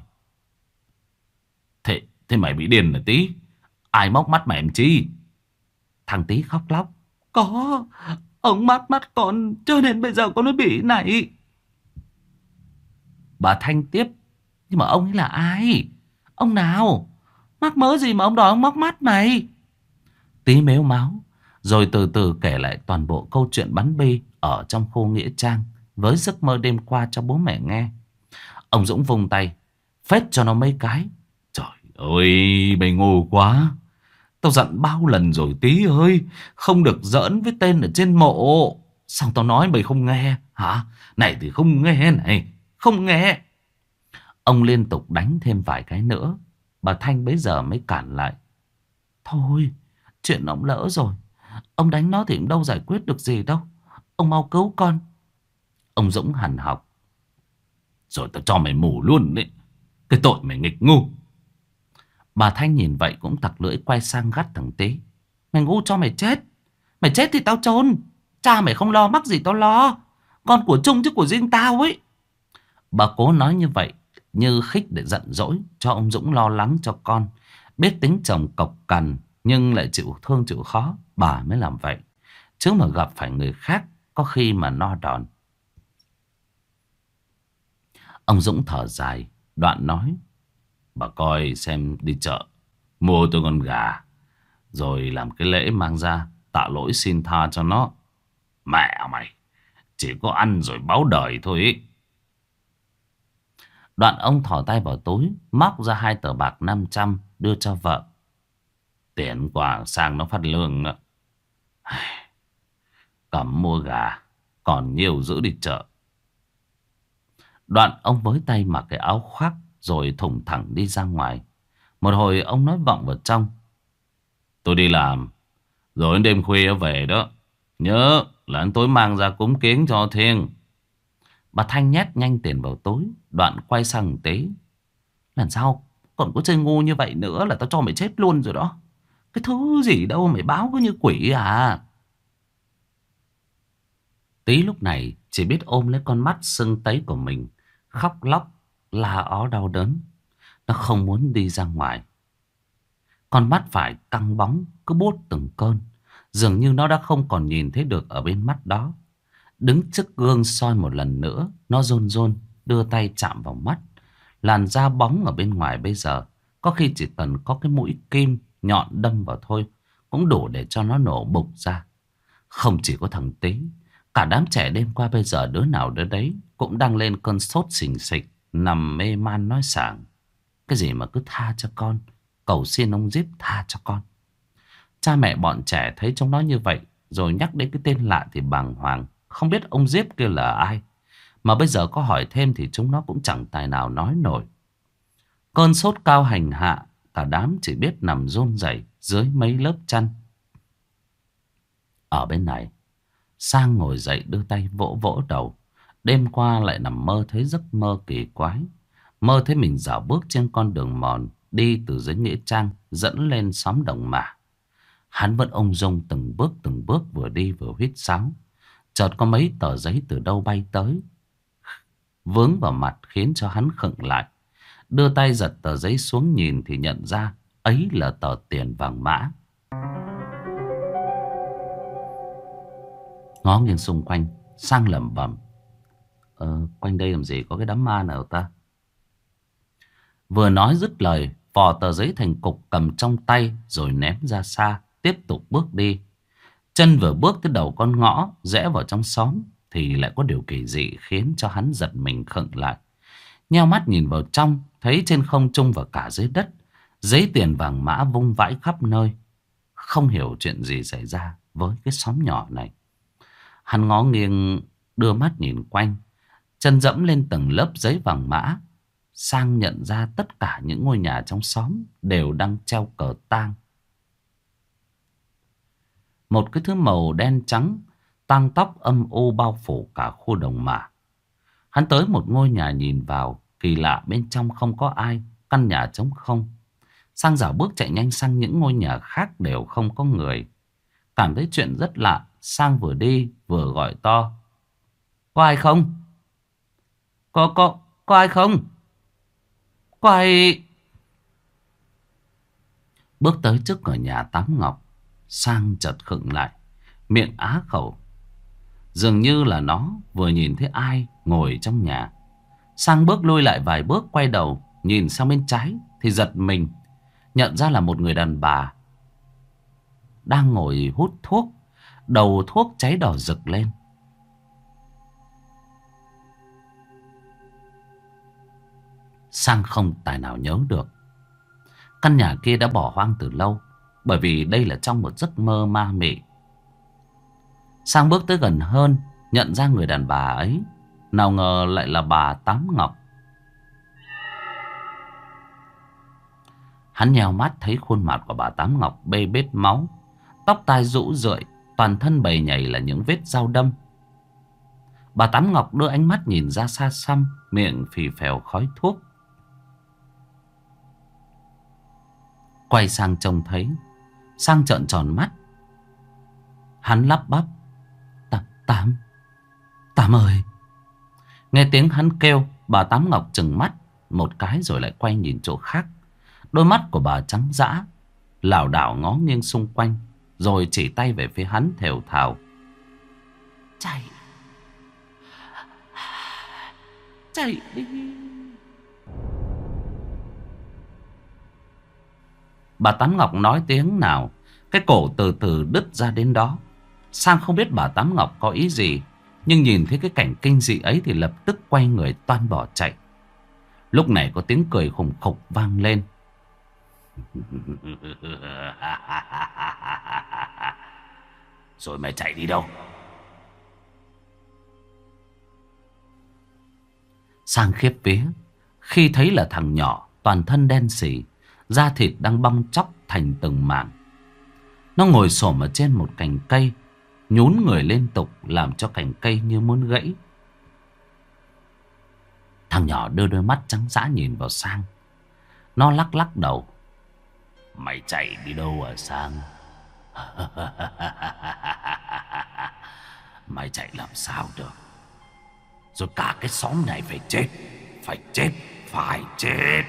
Thế, thế mày bị điên hả Tý? Ai móc mắt mày em chi? Thằng Tý khóc lóc. Có, ông móc mắt con cho nên bây giờ con nó bị này. Bà Thanh tiếp. Nhưng mà ông ấy là ai? Ông nào? Mắc mớ gì mà ông đòi ông móc mắt mày? Tý mếu máo, rồi từ từ kể lại toàn bộ câu chuyện bắn bi ở trong khu nghĩa trang với giấc mơ đêm qua cho bố mẹ nghe. Ông Dũng vung tay phết cho nó mấy cái. Trời ơi, mày ngu quá. Tao dặn bao lần rồi Tý ơi, không được giỡn với tên ở trên mộ. Sao tao nói mày không nghe hả? Này thì không nghe này, không nghe. Ông liên tục đánh thêm vài cái nữa. Bà Thanh bấy giờ mới cản lại. Thôi, chuyện ông lỡ rồi. Ông đánh nó thì cũng đâu giải quyết được gì đâu. Ông mau cứu con. Ông Dũng hằn học. Rồi tao cho mày mù luôn đấy. Cái tội mày nghịch ngu. Bà Thanh nhìn vậy cũng tặc lưỡi quay sang gắt thằng Tý. Mày ngu cho mày chết. Mày chết thì tao chôn. Cha mày không lo mắc gì tao lo. Con của chung chứ của riêng tao ấy. Bà cố nói như vậy như khích để giận dỗi cho ông Dũng lo lắng cho con. Biết tính chồng cộc cằn nhưng lại chịu thương chịu khó, bà mới làm vậy. Chứ mà gặp phải người khác có khi mà no đòn. Ông Dũng thở dài, đoạn nói. Bà coi xem đi chợ mua tôi con gà, rồi làm cái lễ mang ra tạ lỗi xin tha cho nó. Mẹ mày, chỉ có ăn rồi báo đời thôi ý. Đoạn ông thò tay vào túi, móc ra hai tờ bạc năm trăm đưa cho vợ. Tiền quà sang nó phát lương đó. Cầm mua gà, còn nhiều giữ đi chợ. Đoạn ông với tay mặc cái áo khoác rồi thủng thẳng đi ra ngoài. Một hồi ông nói vọng vào trong. Tôi đi làm, rồi đến đêm khuya về đó. Nhớ là ăn tối mang ra cúng kiến cho thiêng. Bà Thanh nhét nhanh tiền vào túi, đoạn quay sang Tế. Lần sau còn có chơi ngu như vậy nữa là tao cho mày chết luôn rồi đó. Cái thứ gì đâu mày báo cứ như quỷ à. Tí lúc này chỉ biết ôm lấy con mắt sưng tấy của mình, khóc lóc, la ó đau đớn. Nó không muốn đi ra ngoài. Con mắt phải căng bóng, cứ buốt từng cơn. Dường như nó đã không còn nhìn thấy được ở bên mắt đó. Đứng trước gương soi một lần nữa, nó run run đưa tay chạm vào mắt. Làn da bóng ở bên ngoài bây giờ có khi chỉ cần có cái mũi kim nhọn đâm vào thôi cũng đủ để cho nó nổ bục ra. Không chỉ có thằng Tí, cả đám trẻ đêm qua bây giờ đứa nào đứa đấy cũng đang lên cơn sốt xình xịch, nằm mê man nói sảng. Cái gì mà cứ tha cho con, cầu xin ông Díp tha cho con. Cha mẹ bọn trẻ thấy chúng nó như vậy, rồi nhắc đến cái tên lạ thì bàng hoàng, không biết ông Díp kia là ai. Mà bây giờ có hỏi thêm thì chúng nó cũng chẳng tài nào nói nổi. Cơn sốt cao hành hạ, cả đám chỉ biết nằm run rẩy dưới mấy lớp chăn. Ở bên này, Sang ngồi dậy đưa tay vỗ vỗ đầu. Đêm qua lại nằm mơ thấy giấc mơ kỳ quái. Mơ thấy mình dạo bước trên con đường mòn đi từ dưới nghĩa trang dẫn lên xóm Đồng Mả. Hắn vẫn ung dung từng bước từng bước vừa đi vừa huýt sáo. Chợt có mấy tờ giấy từ đâu bay tới, vướng vào mặt khiến cho hắn khựng lại. Đưa tay giật tờ giấy xuống nhìn thì nhận ra ấy là tờ tiền vàng mã. Ngó nghiêng xung quanh, Sang lẩm bẩm: Ờ, quanh đây làm gì có cái đám ma nào ta? Vừa nói dứt lời, vò tờ giấy thành cục cầm trong tay rồi ném ra xa, tiếp tục bước đi. Chân vừa bước tới đầu con ngõ rẽ vào trong xóm thì lại có điều kỳ dị khiến cho hắn giật mình khựng lại. Nheo mắt nhìn vào trong, thấy trên không trung và cả dưới đất giấy tiền vàng mã vung vãi khắp nơi. Không hiểu chuyện gì xảy ra với cái xóm nhỏ này. Hắn ngó nghiêng đưa mắt nhìn quanh, chân dẫm lên từng lớp giấy vàng mã. Sang nhận ra tất cả những ngôi nhà trong xóm đều đang treo cờ tang. Một cái thứ màu đen trắng tang tóc âm u bao phủ cả khu Đồng Mả. Hắn tới một ngôi nhà nhìn vào, kỳ lạ bên trong không có ai, căn nhà trống không. Sang dạo bước chạy nhanh sang những ngôi nhà khác đều không có người. Cảm thấy chuyện rất lạ, Sang vừa đi vừa gọi to: Có ai không? Có, có, có ai không? Có ai? Bước tới trước cửa nhà Tám Ngọc, Sang chợt khựng lại, miệng á khẩu. Dường như là nó vừa nhìn thấy ai ngồi trong nhà. Sang bước lui lại vài bước, quay đầu nhìn sang bên trái thì giật mình, nhận ra là một người đàn bà đang ngồi hút thuốc, đầu thuốc cháy đỏ rực lên. Sang không tài nào nhớ được căn nhà kia đã bỏ hoang từ lâu, bởi vì đây là trong một giấc mơ ma mị. Sang bước tới gần hơn, nhận ra người đàn bà ấy nào ngờ lại là bà Tám Ngọc. Hắn nheo mắt thấy khuôn mặt của bà Tám Ngọc bê bết máu, tóc tai rũ rượi, toàn thân bầy nhầy là những vết dao đâm. Bà Tám Ngọc đưa ánh mắt nhìn ra xa xăm, miệng phì phèo khói thuốc. Quay sang trông thấy, Sang trợn tròn mắt. Hắn lắp bắp: Tám, Tám, Tám ơi. Nghe tiếng hắn kêu, bà Tám Ngọc trừng mắt một cái rồi lại quay nhìn chỗ khác. Đôi mắt của bà trắng dã, lảo đảo ngó nghiêng xung quanh, rồi chỉ tay về phía hắn thều thào: Chạy, chạy đi. Bà Tám Ngọc nói tiếng nào, cái cổ từ từ đứt ra đến đó. Sang không biết bà Tám Ngọc có ý gì, nhưng nhìn thấy cái cảnh kinh dị ấy thì lập tức quay người toan bỏ chạy. Lúc này có tiếng cười khủng khục vang lên. Rồi mày chạy đi đâu? Sang khiếp vía khi thấy là thằng nhỏ toàn thân đen sì, da thịt đang bong tróc thành từng mảng. Nó ngồi xổm ở trên một cành cây, nhún người liên tục làm cho cành cây như muốn gãy. Thằng nhỏ đưa đôi mắt trắng dã nhìn vào Sang. Nó lắc lắc đầu: Mày chạy đi đâu à Sang? Mày chạy làm sao được? Rồi cả cái xóm này phải chết, phải chết, phải chết.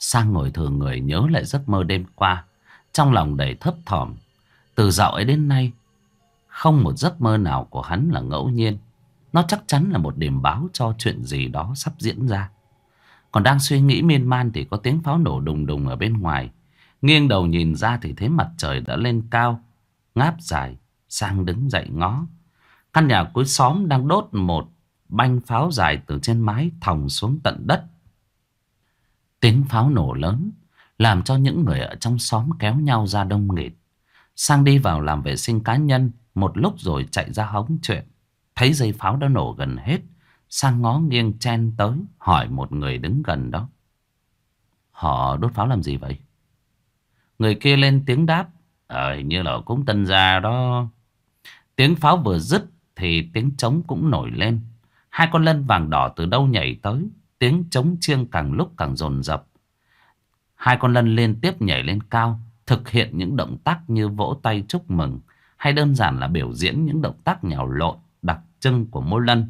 Sang ngồi thừa người nhớ lại giấc mơ đêm qua, trong lòng đầy thấp thỏm. Từ dạo ấy đến nay, không một giấc mơ nào của hắn là ngẫu nhiên. Nó chắc chắn là một điểm báo cho chuyện gì đó sắp diễn ra. Còn đang suy nghĩ miên man thì có tiếng pháo nổ đùng đùng ở bên ngoài. Nghiêng đầu nhìn ra thì thấy mặt trời đã lên cao, ngáp dài. Sang đứng dậy ngó. Căn nhà cuối xóm đang đốt một banh pháo dài từ trên mái thòng xuống tận đất. Tiếng pháo nổ lớn làm cho những người ở trong xóm kéo nhau ra đông nghịt. Sang đi vào làm vệ sinh cá nhân một lúc rồi chạy ra hóng chuyện. Thấy dây pháo đã nổ gần hết, Sang ngó nghiêng chen tới hỏi một người đứng gần đó: họ đốt pháo làm gì vậy? Người kia lên tiếng đáp: Ờ hình như là cúng tân gia đó. Tiếng pháo vừa dứt thì tiếng trống cũng nổi lên. Hai con lân vàng đỏ từ đâu nhảy tới. Tiếng trống chiêng càng lúc càng dồn dập. Hai con lân liên tiếp nhảy lên cao, thực hiện những động tác như vỗ tay chúc mừng, hay đơn giản là biểu diễn những động tác nhào lộn đặc trưng của mỗi lân.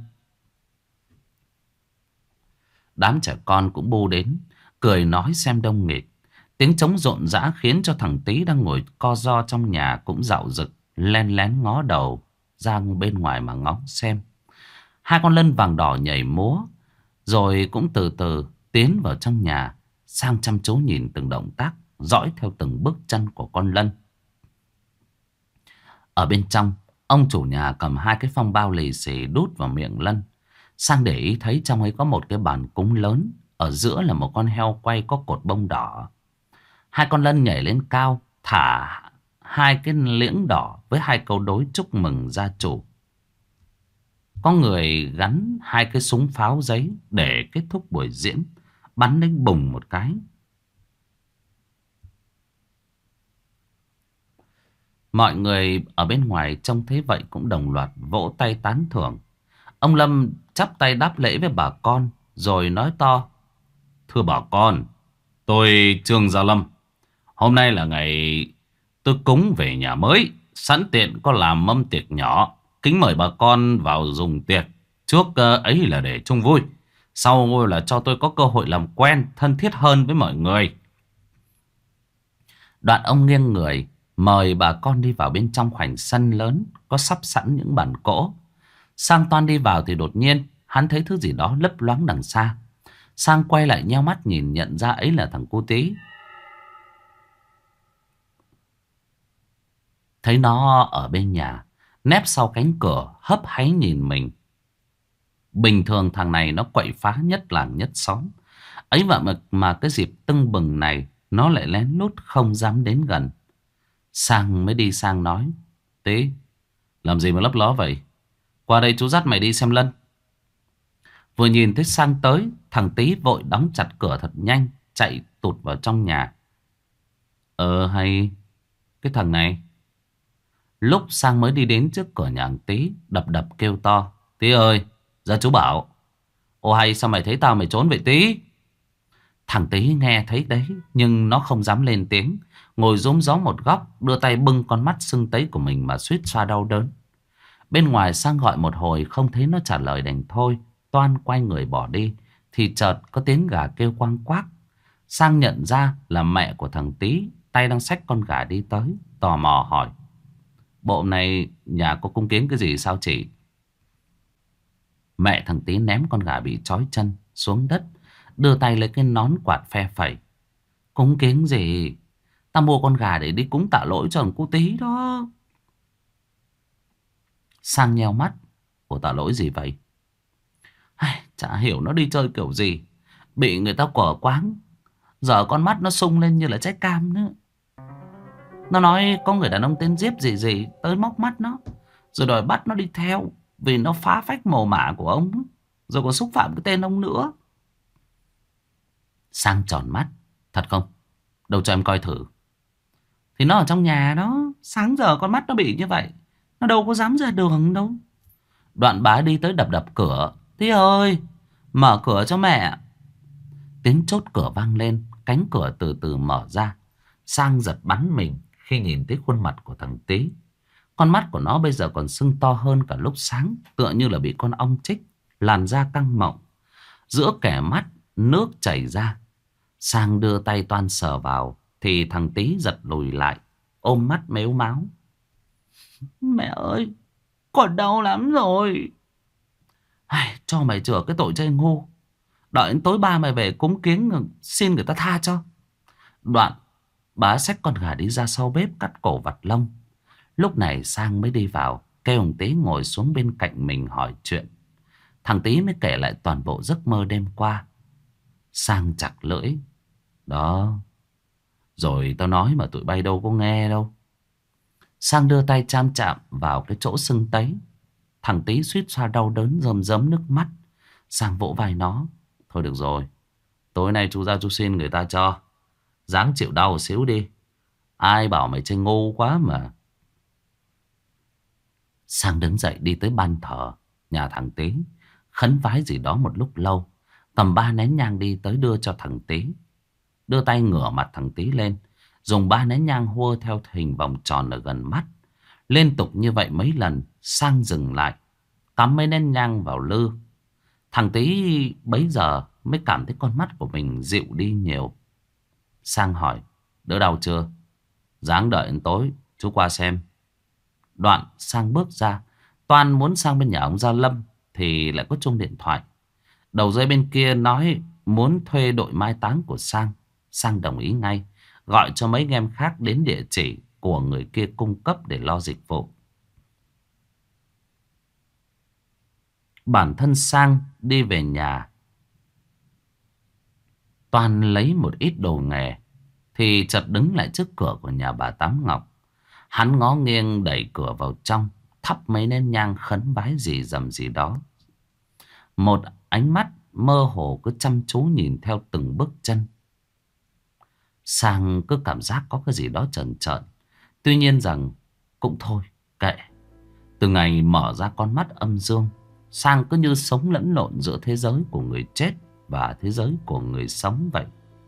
Đám trẻ con cũng bu đến, cười nói xem đông nghịt. Tiếng trống rộn rã khiến cho thằng Tý đang ngồi co ro trong nhà cũng dạo dực, len lén ngó đầu ra bên ngoài mà ngóng xem. Hai con lân vàng đỏ nhảy múa, rồi cũng từ từ tiến vào trong nhà. Sang chăm chú nhìn từng động tác, dõi theo từng bước chân của con lân. Ở bên trong, ông chủ nhà cầm hai cái phong bao lì xì đút vào miệng lân. Sang để ý thấy trong ấy có một cái bàn cúng lớn, ở giữa là một con heo quay có cột bông đỏ. Hai con lân nhảy lên cao, thả hai cái liễng đỏ với hai câu đối chúc mừng gia chủ. Có người gắn hai cái súng pháo giấy để kết thúc buổi diễn, bắn đánh bùng một cái. Mọi người ở bên ngoài trông thấy vậy cũng đồng loạt vỗ tay tán thưởng. Ông Lâm chắp tay đáp lễ với bà con rồi nói to: Thưa bà con, tôi Trương Gia Lâm. Hôm nay là ngày tôi cúng về nhà mới, sẵn tiện có làm mâm tiệc nhỏ, kính mời bà con vào dùng tiệc. Trước ấy là để chung vui, sau là cho tôi có cơ hội làm quen, thân thiết hơn với mọi người. Đoạn ông nghiêng người mời bà con đi vào bên trong khoảnh sân lớn, có sắp sẵn những bàn cỗ. Sang toan đi vào thì đột nhiên hắn thấy thứ gì đó lấp loáng đằng xa. Sang quay lại nheo mắt nhìn, nhận ra ấy là thằng cu Tí. Thấy nó ở bên nhà, nép sau cánh cửa, hấp háy nhìn mình. Bình thường thằng này nó quậy phá nhất làng nhất xóm. Ấy vậy mà, mà cái dịp tưng bừng này nó lại lén lút không dám đến gần. Sang mới đi sang nói: Tí, làm gì mà lấp ló vậy? Qua đây chú dắt mày đi xem lân. Vừa nhìn thấy Sang tới, thằng Tí vội đóng chặt cửa thật nhanh, chạy tụt vào trong nhà. Ờ hay, cái thằng này. Lúc Sang mới đi đến trước cửa nhà thằng Tí, đập đập kêu to: Tí ơi, ra chú bảo. Ô hay, sao mày thấy tao mày trốn vậy Tí? Thằng Tí nghe thấy đấy, nhưng nó không dám lên tiếng, ngồi rúm gió một góc, đưa tay bưng con mắt sưng tấy của mình mà suýt xoa đau đớn. Bên ngoài Sang gọi một hồi không thấy nó trả lời đành thôi, toan quay người bỏ đi thì chợt có tiếng gà kêu quang quác. Sang nhận ra là mẹ của thằng Tí, tay đang xách con gà đi tới, tò mò hỏi: Bộ này nhà có cúng kiến cái gì sao chị? Mẹ thằng Tí ném con gà bị trói chân xuống đất, đưa tay lấy cái nón quạt phe phẩy. Cúng kiến gì? Tao mua con gà để đi cúng tạ lỗi cho thằng cu Tí đó. Sang nheo mắt: Ủa tạ lỗi gì vậy? Ai, chả hiểu nó đi chơi kiểu gì, bị người ta quở quáng, giờ con mắt nó sung lên như là trái cam nữa. Nó nói có người đàn ông tên Diếp gì gì tới móc mắt nó, rồi đòi bắt nó đi theo vì nó phá phách mồ mả của ông, rồi còn xúc phạm cái tên ông nữa. Sang tròn mắt: Thật không? Đâu cho em coi thử. Thì nó ở trong nhà đó, sáng giờ con mắt nó bị như vậy, nó đâu có dám ra đường đâu. Đoạn bá đi tới đập đập cửa: Tí ơi, mở cửa cho mẹ. Tiếng chốt cửa vang lên, cánh cửa từ từ mở ra. Sang giật bắn mình khi nhìn thấy khuôn mặt của thằng Tí. Con mắt của nó bây giờ còn sưng to hơn cả lúc sáng, tựa như là bị con ong chích, làn da căng mọng, giữa kẻ mắt nước chảy ra. Sang đưa tay toan sờ vào thì thằng Tý giật lùi lại, ôm mắt mếu máo. Mẹ ơi, con đau lắm rồi. Ai, cho mày chữa cái tội chơi ngu. Đợi đến tối ba mày về cúng kiếng xin người ta tha cho. Đoạn bà xách con gà đi ra sau bếp cắt cổ vặt lông. Lúc này Sang mới đi vào, kêu thằng Tý ngồi xuống bên cạnh mình hỏi chuyện. Thằng Tý mới kể lại toàn bộ giấc mơ đêm qua. Sang chặt lưỡi. Đó, rồi tao nói mà tụi bay đâu có nghe đâu. Sang đưa tay chạm chạm vào cái chỗ sưng tấy. Thằng Tý suýt xoa đau đớn rơm rớm nước mắt. Sang vỗ vai nó. Thôi được rồi, tối nay chú ra chú xin người ta cho. Dáng chịu đau một xíu đi. Ai bảo mày chơi ngu quá mà. Sang đứng dậy đi tới ban thờ nhà thằng Tý, khấn vái gì đó một lúc lâu. Cầm ba nén nhang đi tới đưa cho thằng Tý. Đưa tay ngửa mặt thằng Tý lên, dùng ba nén nhang hua theo hình vòng tròn ở gần mắt. Liên tục như vậy mấy lần. Sang dừng lại, cắm mấy nén nhang vào lư. Thằng Tý bấy giờ mới cảm thấy con mắt của mình dịu đi nhiều. Sang hỏi, đỡ đau chưa? Ráng đợi đến tối chú qua xem. Đoạn Sang bước ra, toan muốn sang bên nhà ông Gia Lâm thì lại có chuông điện thoại. Đầu dây bên kia nói muốn thuê đội mai táng của Sang. Sang đồng ý ngay, gọi cho mấy anh em khác đến địa chỉ của người kia cung cấp để lo dịch vụ. Bản thân Sang đi về nhà toan lấy một ít đồ nghề thì chợt đứng lại trước cửa của nhà bà Tám Ngọc. Hắn ngó nghiêng đẩy cửa vào trong, thắp mấy nén nhang khấn vái gì dầm gì đó. Một ánh mắt mơ hồ cứ chăm chú nhìn theo từng bước chân. Sang cứ cảm giác có cái gì đó trần trợn. Tuy nhiên rằng cũng thôi, kệ. Từ ngày mở ra con mắt âm dương, Sang cứ như sống lẫn lộn giữa thế giới của người chết và thế giới của người sống vậy.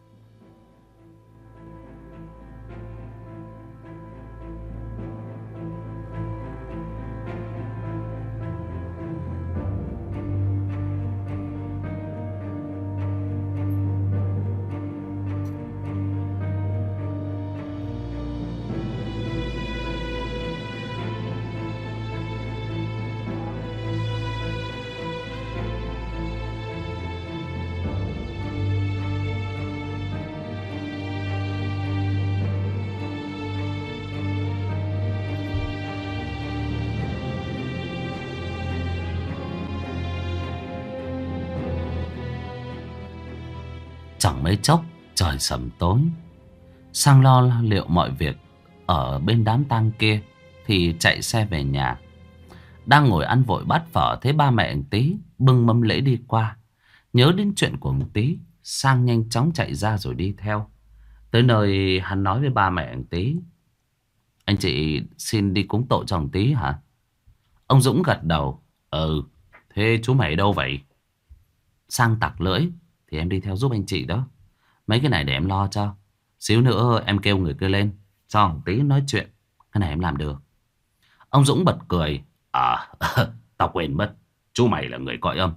Chẳng mấy chốc trời sầm tối. Sang lo liệu mọi việc ở bên đám tang kia thì chạy xe về nhà. Đang ngồi ăn vội bát phở, thấy ba mẹ anh Tý bưng mâm lễ đi qua. Nhớ đến chuyện của ông Tý, Sang nhanh chóng chạy ra rồi đi theo. Tới nơi hắn nói với ba mẹ anh Tý, anh chị xin đi cúng tội cho ông Tý hả? Ông Dũng gật đầu. Ừ, thế chú mày đâu vậy? Sang tặc lưỡi, thì em đi theo giúp anh chị đó. Mấy cái này để em lo cho. Xíu nữa em kêu người kia lên cho ông Tý nói chuyện. Cái này em làm được. Ông Dũng bật cười. À, tao quên mất, chú mày là người cõi âm.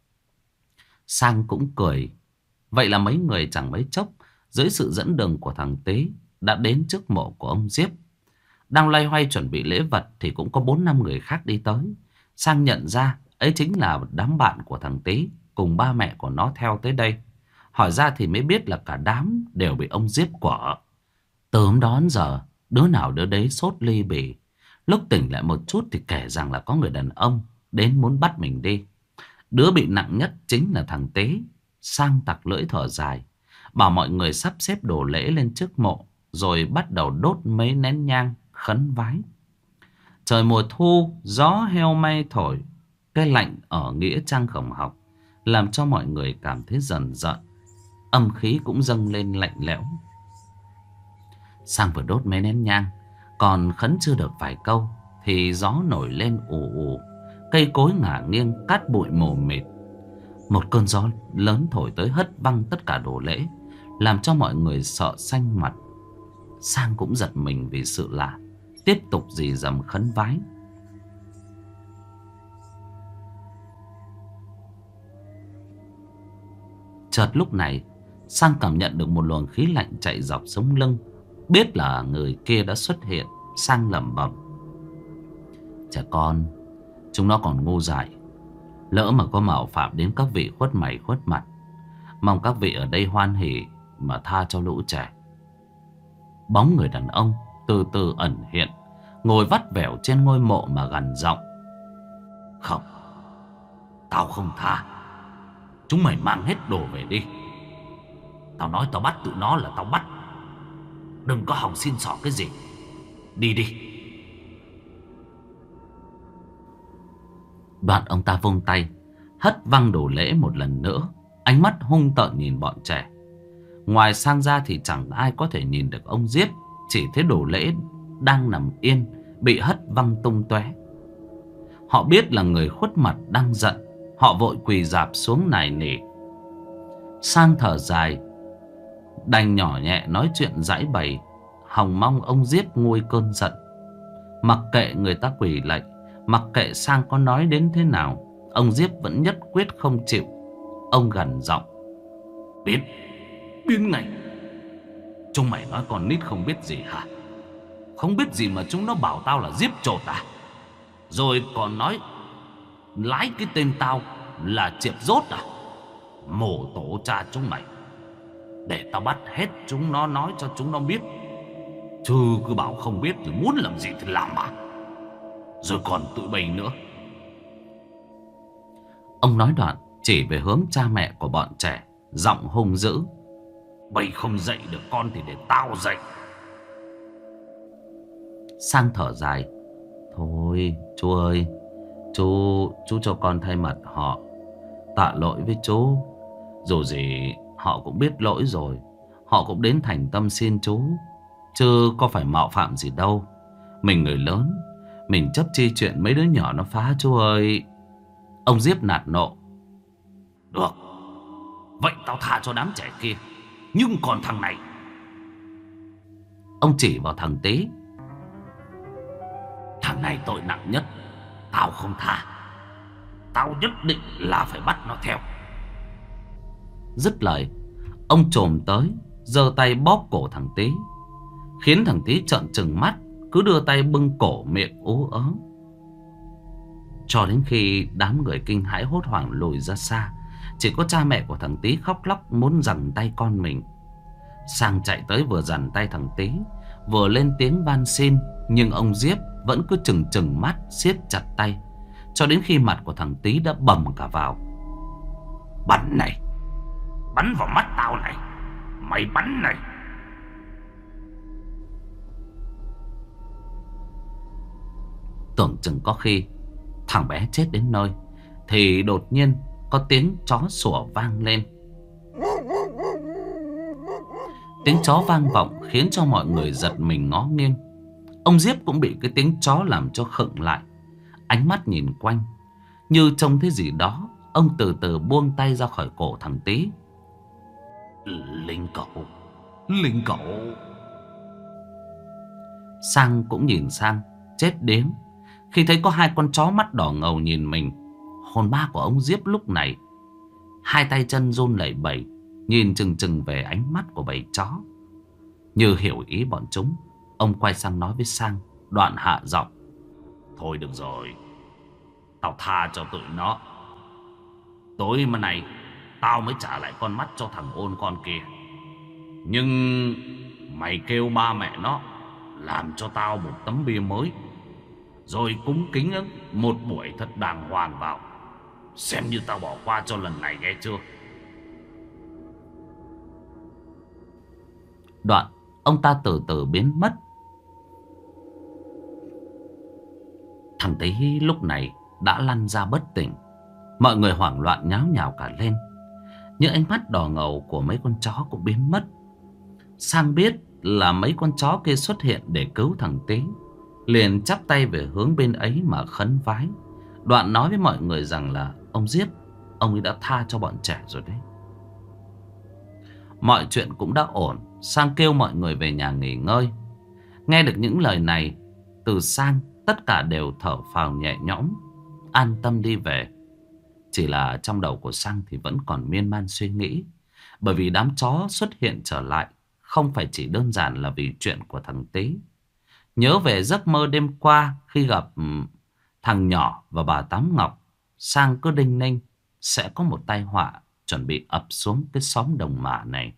Sang cũng cười. Vậy là mấy người chẳng mấy chốc, dưới sự dẫn đường của thằng Tý, đã đến trước mộ của ông Diếp. Đang loay hoay chuẩn bị lễ vật thì cũng có bốn năm người khác đi tới. Sang nhận ra ấy chính là đám bạn của thằng Tý cùng ba mẹ của nó theo tới đây. Hỏi ra thì mới biết là cả đám đều bị ông Diếp quở. Từ hôm đó đến giờ, đứa nào đứa đấy sốt ly bì. Lúc tỉnh lại một chút thì kể rằng là có người đàn ông đến muốn bắt mình đi. Đứa bị nặng nhất chính là thằng Tý. Sang tặc lưỡi thở dài, bảo mọi người sắp xếp đồ lễ lên trước mộ, rồi bắt đầu đốt mấy nén nhang khấn vái. Trời mùa thu, gió heo may thổi. Cái lạnh ở nghĩa trang Khổng Học làm cho mọi người cảm thấy dần dần. Âm khí cũng dâng lên lạnh lẽo. Sang vừa đốt mấy nén nhang, còn khấn chưa được vài câu thì gió nổi lên ù ù, cây cối ngả nghiêng, cát bụi mù mịt. Một cơn gió lớn thổi tới hất văng tất cả đồ lễ, làm cho mọi người sợ xanh mặt. Sang cũng giật mình vì sự lạ, tiếp tục rì rầm khấn vái. Chợt lúc này, Sang cảm nhận được một luồng khí lạnh chạy dọc sống lưng. Biết là người kia đã xuất hiện. Sang lẩm bẩm: trẻ con, chúng nó còn ngu dại, lỡ mà có mạo phạm đến các vị khuất mày khuất mặt, mong các vị ở đây hoan hỉ mà tha cho lũ trẻ. Bóng người đàn ông từ từ ẩn hiện, ngồi vắt vẻo trên ngôi mộ mà gằn giọng: không, tao không tha. Chúng mày mang hết đồ về đi. Tao nói tao bắt tụi nó là tao bắt, đừng có hòng xin xỏ cái gì. Đi đi. Đoạn ông ta vung tay hất văng đồ lễ một lần nữa, ánh mắt hung tợn nhìn bọn trẻ. Ngoài Sang ra thì chẳng ai có thể nhìn được ông Diếp. Chỉ thấy đồ lễ đang nằm yên, bị hất văng tung tóe. Họ biết là người khuất mặt đang giận. Họ vội quỳ rạp xuống nài nỉ. Sang thở dài, đành nhỏ nhẹ nói chuyện giãi bày, hòng mong ông Diếp nguôi cơn giận. Mặc kệ người ta quỳ lạy, mặc kệ Sang có nói đến thế nào, ông Diếp vẫn nhất quyết không chịu. Ông gằn giọng: Biến, biến ngay. Chúng mày nói con nít không biết gì hả? Không biết gì mà chúng nó bảo tao là Diếp trột à? Rồi còn nói lái cái tên tao là Chiệp Rốt à? Mổ tổ cha chúng mày, để tao bắt hết chúng nó nói cho chúng nó biết. Chứ cứ bảo không biết rồi muốn làm gì thì làm mà. Rồi còn tụi bay nữa. Ông nói đoạn chỉ về hướng cha mẹ của bọn trẻ, giọng hung dữ: Bay không dạy được con thì để tao dạy. Sang thở dài: Thôi chú ơi, Chú chú cho con thay mặt họ tạ lỗi với chú. Dù gì họ cũng biết lỗi rồi, họ cũng đến thành tâm xin chú, chứ có phải mạo phạm gì đâu. Mình người lớn, mình chấp chi chuyện mấy đứa nhỏ nó phá chú ơi. Ông Diếp nạt nộ: Được, vậy tao tha cho đám trẻ kia. Nhưng còn thằng này. Ông chỉ vào thằng Tý: Thằng này tội nặng nhất, tao không tha. Tao nhất định là phải bắt nó theo. Dứt lời, ông chồm tới, giơ tay bóp cổ thằng Tý, khiến thằng Tý trợn trừng mắt, cứ đưa tay bưng cổ miệng ú ớ. Cho đến khi đám người kinh hãi hốt hoảng lùi ra xa, chỉ có cha mẹ của thằng Tý khóc lóc muốn giằng tay con mình. Sang chạy tới vừa giằng tay thằng Tý, vừa lên tiếng van xin. Nhưng ông Diếp vẫn cứ trừng trừng mắt, siết chặt tay, cho đến khi mặt của thằng Tý đã bầm cả vào. Bắn này, bắn vào mắt tao này, mày bắn này. Tưởng chừng có khi thằng bé chết đến nơi, thì đột nhiên có tiếng chó sủa vang lên. Tiếng chó vang vọng khiến cho mọi người giật mình ngó nghiêng. Ông Diếp cũng bị cái tiếng chó làm cho khựng lại, ánh mắt nhìn quanh như trông thấy gì đó. Ông từ từ buông tay ra khỏi cổ thằng Tý. Linh cẩu, linh cẩu. Sang cũng nhìn sang, chết điếng khi thấy có hai con chó mắt đỏ ngầu nhìn mình. Hồn ma của ông Diếp lúc này hai tay chân run lẩy bẩy, nhìn chừng chừng về ánh mắt của bầy chó. Như hiểu ý bọn chúng, ông quay sang nói với Sang, đoạn hạ giọng: Thôi được rồi, tao tha cho tụi nó. Tối mà này tao mới trả lại con mắt cho thằng ôn con kia. Nhưng mày kêu ba mẹ nó làm cho tao một tấm bia mới, rồi cúng kính một buổi thật đàng hoàng vào, xem như tao bỏ qua cho lần này, nghe chưa? Đoạn ông ta từ từ biến mất. Thằng Tý lúc này đã lăn ra bất tỉnh. Mọi người hoảng loạn nháo nhào cả lên. Những ánh mắt đỏ ngầu của mấy con chó cũng biến mất. Sang biết là mấy con chó kia xuất hiện để cứu thằng Tý, liền chắp tay về hướng bên ấy mà khấn vái. Đoạn nói với mọi người rằng là ông Diếp, ông ấy đã tha cho bọn trẻ rồi đấy. Mọi chuyện cũng đã ổn. Sang kêu mọi người về nhà nghỉ ngơi. Nghe được những lời này từ Sang, tất cả đều thở phào nhẹ nhõm, an tâm đi về. Chỉ là trong đầu của Sang thì vẫn còn miên man suy nghĩ. Bởi vì đám chó xuất hiện trở lại không phải chỉ đơn giản là vì chuyện của thằng Tý. Nhớ về giấc mơ đêm qua khi gặp ừm, thằng nhỏ và bà Tám Ngọc, Sang cứ đinh ninh sẽ có một tai họa chuẩn bị ập xuống cái xóm Đồng Mả này.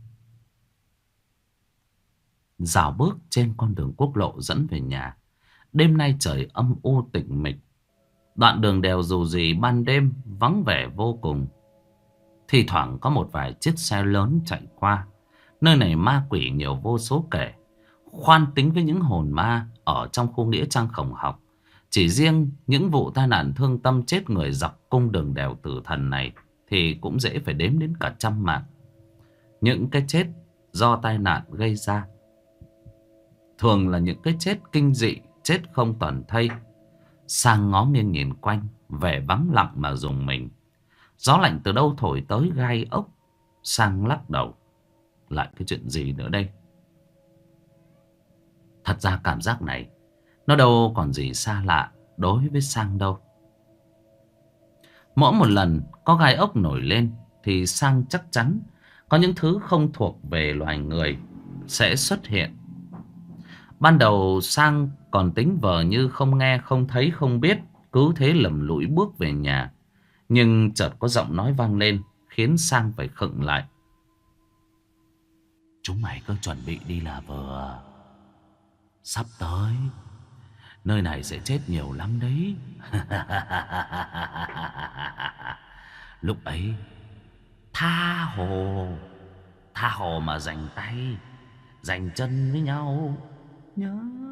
Dạo bước trên con đường quốc lộ dẫn về nhà. Đêm nay trời âm u tĩnh mịch. Đoạn đường đèo dù gì ban đêm vắng vẻ vô cùng. Thì thoảng có một vài chiếc xe lớn chạy qua. Nơi này ma quỷ nhiều vô số kể. Khoan tính với những hồn ma ở trong khu nghĩa trang Khổng Học, chỉ riêng những vụ tai nạn thương tâm chết người dọc cung đường đèo tử thần này thì cũng dễ phải đếm đến cả trăm mạng. Những cái chết do tai nạn gây ra thường là những cái chết kinh dị, chết không toàn thây. Sang ngó nghiêng nhìn quanh, vẻ vắng lặng mà rùng mình. Gió lạnh từ đâu thổi tới gai ốc. Sang lắc đầu. Lại cái chuyện gì nữa đây? Thật ra cảm giác này nó đâu còn gì xa lạ đối với Sang đâu. Mỗi một lần có gai ốc nổi lên thì Sang chắc chắn có những thứ không thuộc về loài người sẽ xuất hiện. Ban đầu Sang còn tính vờ như không nghe, không thấy, không biết, cứ thế lầm lũi bước về nhà. Nhưng chợt có giọng nói vang lên khiến Sang phải khựng lại. Chúng mày cứ chuẩn bị đi là vừa. Sắp tới nơi này sẽ chết nhiều lắm đấy. Lúc ấy tha hồ, tha hồ mà giành tay giành chân với nhau nhớ.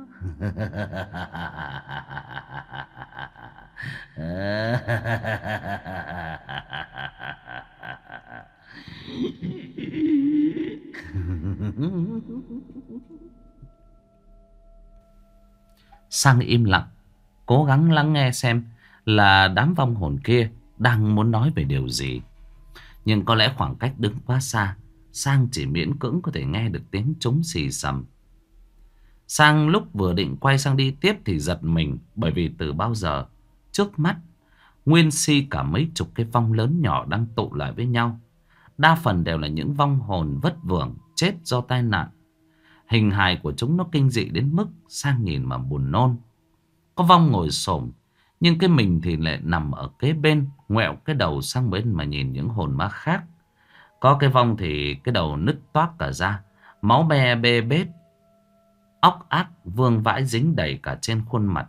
Sang im lặng, cố gắng lắng nghe xem là đám vong hồn kia đang muốn nói về điều gì. Nhưng có lẽ khoảng cách đứng quá xa, Sang chỉ miễn cưỡng có thể nghe được tiếng chúng xì xầm. Sang lúc vừa định quay sang đi tiếp thì giật mình, bởi vì từ bao giờ trước mắt nguyên si cả mấy chục cái vong lớn nhỏ đang tụ lại với nhau. Đa phần đều là những vong hồn vất vưởng chết do tai nạn. Hình hài của chúng nó kinh dị đến mức Sang nhìn mà buồn nôn. Có vong ngồi xổm, nhưng cái mình thì lại nằm ở kế bên, ngoẹo cái đầu sang bên mà nhìn những hồn ma khác. Có cái vong thì cái đầu nứt toác cả ra, máu be bê bết, óc ác vương vãi dính đầy cả trên khuôn mặt.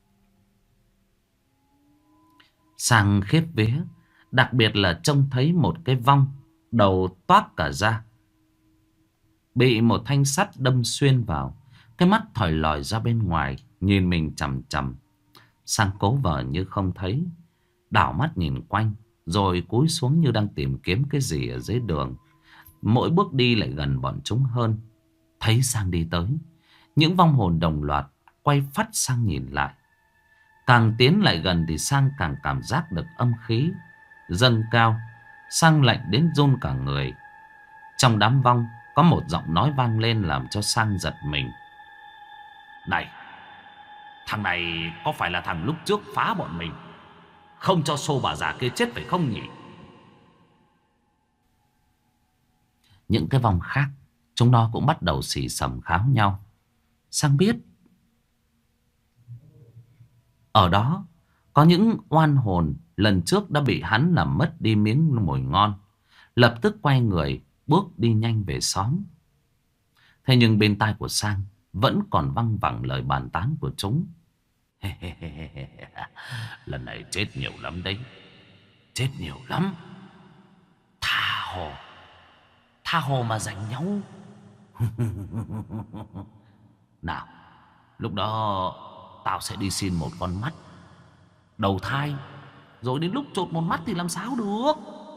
Sang khiếp vía, đặc biệt là trông thấy một cái vong đầu toác cả ra, bị một thanh sắt đâm xuyên vào, cái mắt thỏi lòi ra bên ngoài, nhìn mình chằm chằm. Sang cố vờ như không thấy, đảo mắt nhìn quanh, rồi cúi xuống như đang tìm kiếm cái gì ở dưới đường. Mỗi bước đi lại gần bọn chúng hơn. Thấy Sang đi tới, những vong hồn đồng loạt quay phắt sang nhìn lại. Càng tiến lại gần thì Sang càng cảm giác được âm khí dâng cao. Sang lạnh đến run cả người. Trong đám vong có một giọng nói vang lên làm cho Sang giật mình. Này, thằng này có phải là thằng lúc trước phá bọn mình, không cho xô bà già kia chết phải không nhỉ? Những cái vong khác, chúng nó cũng bắt đầu xì xầm kháo nhau. Sang biết ở đó có những oan hồn lần trước đã bị hắn làm mất đi miếng mồi ngon. Lập tức quay người bước đi nhanh về xóm. Thế nhưng bên tai của Sang vẫn còn văng vẳng lời bàn tán của chúng. Lần này chết nhiều lắm đấy, chết nhiều lắm. Tha hồ, tha hồ mà giành nhau. Nào, lúc đó tao sẽ đi xin một con mắt đầu thai, rồi đến lúc chột một mắt thì làm sao được.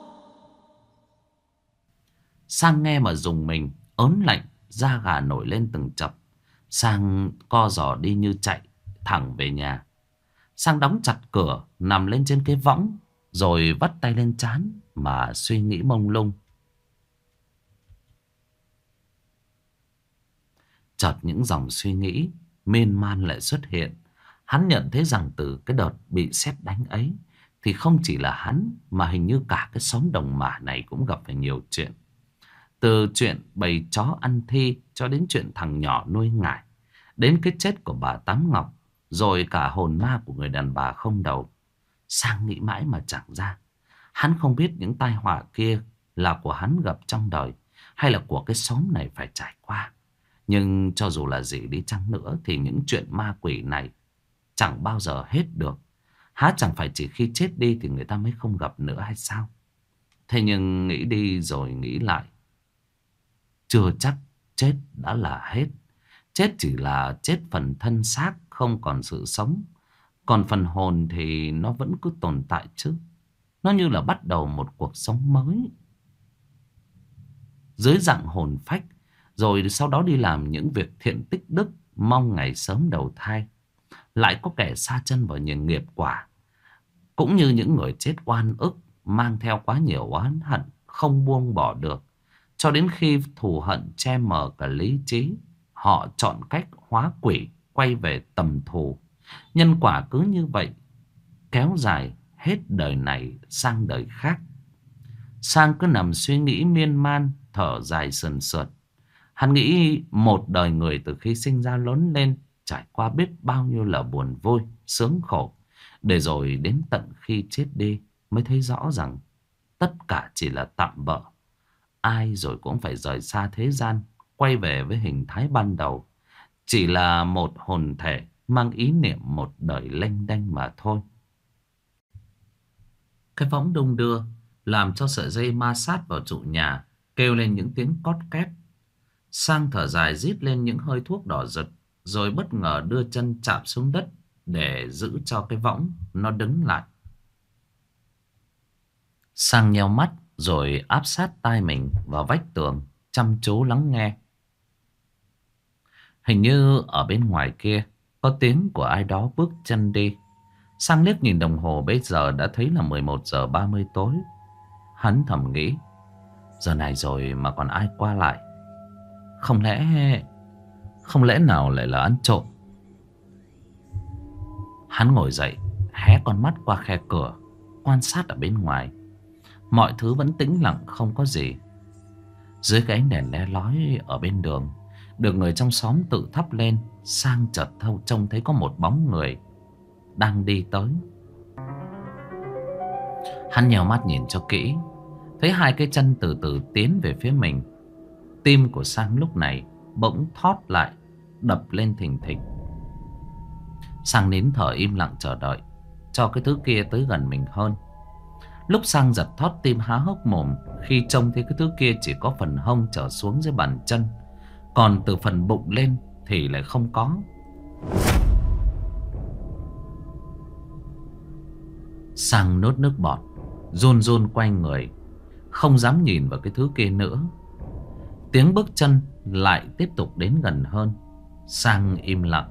Sang nghe mà rùng mình, ớn lạnh, da gà nổi lên từng chập. Sang co giò đi như chạy thẳng về nhà. Sang đóng chặt cửa, nằm lên trên cái võng, rồi vắt tay lên trán mà suy nghĩ mông lung. Chợt những dòng suy nghĩ miên man lại xuất hiện. Hắn nhận thấy rằng từ cái đợt bị sét đánh ấy thì không chỉ là hắn mà hình như cả cái xóm Đồng Mả này cũng gặp phải nhiều chuyện. Từ chuyện bầy chó ăn thi cho đến chuyện thằng nhỏ nuôi ngải, đến cái chết của bà Tám Ngọc, rồi cả hồn ma của người đàn bà không đầu. Sang nghĩ mãi mà chẳng ra. Hắn không biết những tai họa kia là của hắn gặp trong đời, hay là của cái xóm này phải trải qua. Nhưng cho dù là gì đi chăng nữa thì những chuyện ma quỷ này chẳng bao giờ hết được. Há chẳng phải chỉ khi chết đi thì người ta mới không gặp nữa hay sao? Thế nhưng nghĩ đi rồi nghĩ lại, chưa chắc chết đã là hết. Chết chỉ là chết phần thân xác, không còn sự sống. Còn phần hồn thì nó vẫn cứ tồn tại chứ. Nó như là bắt đầu một cuộc sống mới dưới dạng hồn phách, rồi sau đó đi làm những việc thiện tích đức, mong ngày sớm đầu thai. Lại có kẻ sa chân vào những nghiệp quả, cũng như những người chết oan ức, mang theo quá nhiều oán hận, không buông bỏ được. Cho đến khi thù hận che mờ cả lý trí, họ chọn cách hóa quỷ, quay về tầm thù. Nhân quả cứ như vậy kéo dài hết đời này sang đời khác. Sang cứ nằm suy nghĩ miên man, thở dài sườn sượt. Hắn nghĩ một đời người từ khi sinh ra lớn lên trải qua biết bao nhiêu là buồn vui, sướng khổ, để rồi đến tận khi chết đi mới thấy rõ rằng tất cả chỉ là tạm bợ. Ai rồi cũng phải rời xa thế gian, quay về với hình thái ban đầu, chỉ là một hồn thể mang ý niệm một đời lênh đênh mà thôi. Cái võng đung đưa làm cho sợi dây ma sát vào trụ nhà kêu lên những tiếng cót két. Sang thở dài rít lên những hơi thuốc đỏ rực, rồi bất ngờ đưa chân chạm xuống đất để giữ cho cái võng nó đứng lại. Sang nheo mắt rồi áp sát tai mình vào vách tường, chăm chú lắng nghe. Hình như ở bên ngoài kia có tiếng của ai đó bước chân đi. Sang liếc nhìn đồng hồ, bây giờ đã thấy là mười một giờ ba mươi tối. Hắn thầm nghĩ, giờ này rồi mà còn ai qua lại? Không lẽ Không lẽ nào lại là ăn trộm? Hắn ngồi dậy, hé con mắt qua khe cửa, quan sát ở bên ngoài. Mọi thứ vẫn tĩnh lặng, không có gì. Dưới cái ánh đèn le lói ở bên đường, được người trong xóm tự thắp lên, Sang chợt thâu trông thấy có một bóng người đang đi tới. Hắn nhèo mắt nhìn cho kỹ, thấy hai cái chân từ từ tiến về phía mình. Tim của Sang lúc này bỗng thót lại, đập lên thình thịch. Sang nín thở im lặng chờ đợi cho cái thứ kia tới gần mình hơn. Lúc Sang giật thót tim há hốc mồm khi trông thấy cái thứ kia chỉ có phần hông trở xuống dưới bàn chân, còn từ phần bụng lên thì lại không có. Sang nuốt nước bọt, run run quay người, không dám nhìn vào cái thứ kia nữa. Tiếng bước chân lại tiếp tục đến gần hơn. Sang im lặng.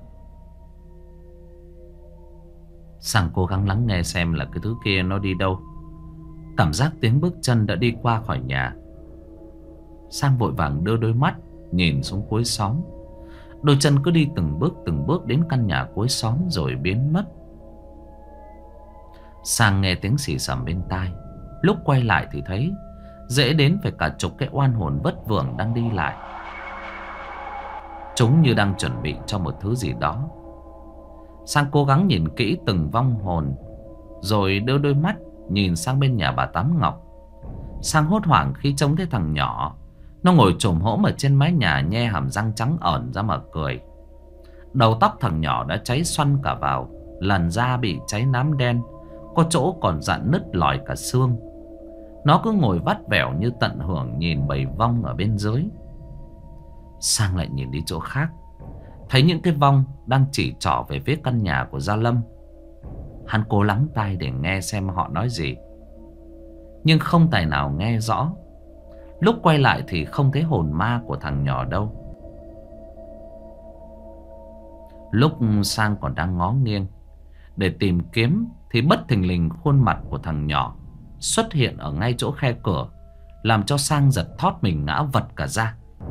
Sang cố gắng lắng nghe xem là cái thứ kia nó đi đâu. Cảm giác tiếng bước chân đã đi qua khỏi nhà. Sang vội vàng đưa đôi mắt nhìn xuống cuối xóm. Đôi chân cứ đi từng bước từng bước đến căn nhà cuối xóm rồi biến mất. Sang nghe tiếng xì xầm bên tai. Lúc quay lại thì thấy dễ đến phải cả chục cái oan hồn vất vưởng đang đi lại. Chúng như đang chuẩn bị cho một thứ gì đó. Sang cố gắng nhìn kỹ từng vong hồn, rồi đưa đôi mắt nhìn sang bên nhà bà Tám Ngọc. Sang hốt hoảng khi trông thấy thằng nhỏ. Nó ngồi chồm hổm ở trên mái nhà, nhe hàm răng trắng ẩn ra mà cười. Đầu tóc thằng nhỏ đã cháy xoăn cả vào, làn da bị cháy nám đen, có chỗ còn rạn nứt lòi cả xương. Nó cứ ngồi vắt vẻo như tận hưởng nhìn bầy vong ở bên dưới. Sang lại nhìn đi chỗ khác, thấy những cái vong đang chỉ trỏ về phía căn nhà của Gia Lâm. Hắn cố lắng tai để nghe xem họ nói gì, nhưng không tài nào nghe rõ. Lúc quay lại thì không thấy hồn ma của thằng nhỏ đâu. Lúc Sang còn đang ngó nghiêng để tìm kiếm thì bất thình lình khuôn mặt của thằng nhỏ xuất hiện ở ngay chỗ khe cửa, làm cho Sang giật thót mình ngã vật cả ra.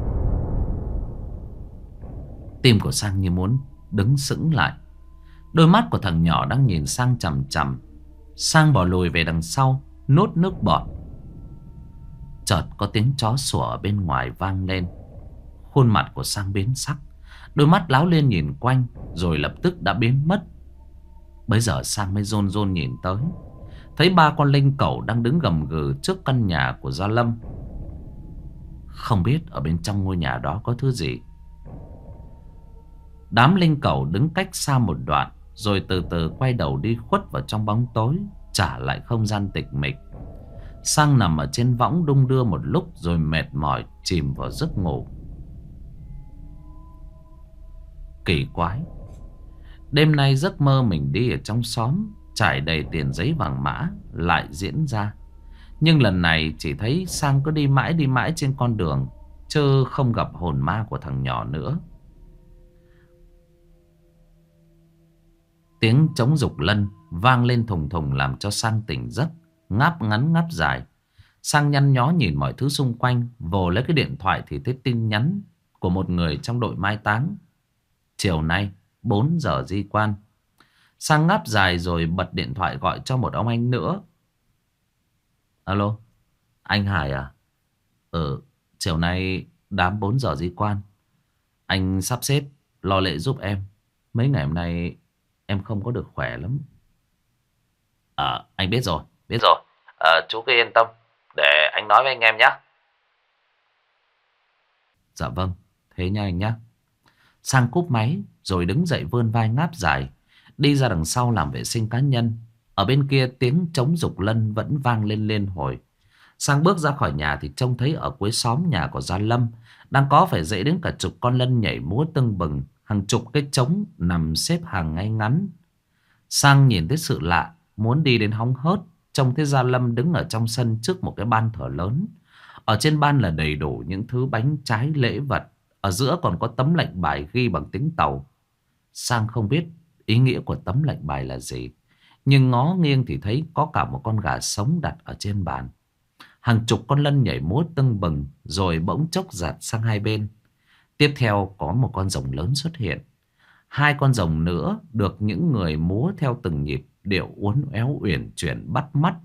Tim của Sang như muốn đứng sững lại. Đôi mắt của thằng nhỏ đang nhìn Sang chằm chằm. Sang bỏ lùi về đằng sau, nuốt nước bọt. Chợt có tiếng chó sủa ở bên ngoài vang lên. Khuôn mặt của Sang biến sắc, đôi mắt láo lên nhìn quanh, rồi lập tức đã biến mất. Bây giờ Sang mới run run nhìn tới, thấy ba con linh cẩu đang đứng gầm gừ trước căn nhà của Gia Lâm. Không biết ở bên trong ngôi nhà đó có thứ gì. Đám linh cẩu đứng cách xa một đoạn, rồi từ từ quay đầu đi khuất vào trong bóng tối, trả lại không gian tịch mịch. Sang nằm ở trên võng đung đưa một lúc, rồi mệt mỏi chìm vào giấc ngủ. Kỳ quái, đêm nay giấc mơ mình đi ở trong xóm trải đầy tiền giấy vàng mã lại diễn ra. Nhưng lần này chỉ thấy Sang cứ đi mãi đi mãi trên con đường, chứ không gặp hồn ma của thằng nhỏ nữa. Tiếng trống dục lân vang lên thùng thùng làm cho Sang tỉnh giấc, ngáp ngắn ngáp dài. Sang nhăn nhó nhìn mọi thứ xung quanh, vồ lấy cái điện thoại thì thấy tin nhắn của một người trong đội mai táng. Chiều nay bốn giờ di quan. Sang ngáp dài rồi bật điện thoại gọi cho một ông anh nữa. Alo, anh Hải à? Ừ, chiều nay đám bốn giờ di quan. Anh sắp xếp lo lễ giúp em. Mấy ngày hôm nay em không có được khỏe lắm. Ờ, anh biết rồi, biết rồi. Ờ, chú cứ yên tâm, để anh nói với anh em nhé. Dạ vâng, thế nha anh nhé. Sang cúp máy rồi đứng dậy vươn vai ngáp dài, đi ra đằng sau làm vệ sinh cá nhân. Ở bên kia tiếng trống dục lân vẫn vang lên liên hồi. Sang bước ra khỏi nhà thì trông thấy ở cuối xóm nhà của Gia Lâm đang có phải dễ đến cả chục con lân nhảy múa tưng bừng, hàng chục cái trống nằm xếp hàng ngay ngắn. Sang nhìn thấy sự lạ, muốn đi đến hóng hớt, trông thấy Gia Lâm đứng ở trong sân trước một cái ban thờ lớn. Ở trên ban là đầy đủ những thứ bánh trái lễ vật, ở giữa còn có tấm lệnh bài ghi bằng tiếng Tàu. Sang không biết ý nghĩa của tấm lệnh bài là gì, nhưng ngó nghiêng thì thấy có cả một con gà sống đặt ở trên bàn. Hàng chục con lân nhảy múa tưng bừng rồi bỗng chốc giạt sang hai bên. Tiếp theo có một con rồng lớn xuất hiện. Hai con rồng nữa được những người múa theo từng nhịp điệu uốn éo uyển chuyển bắt mắt.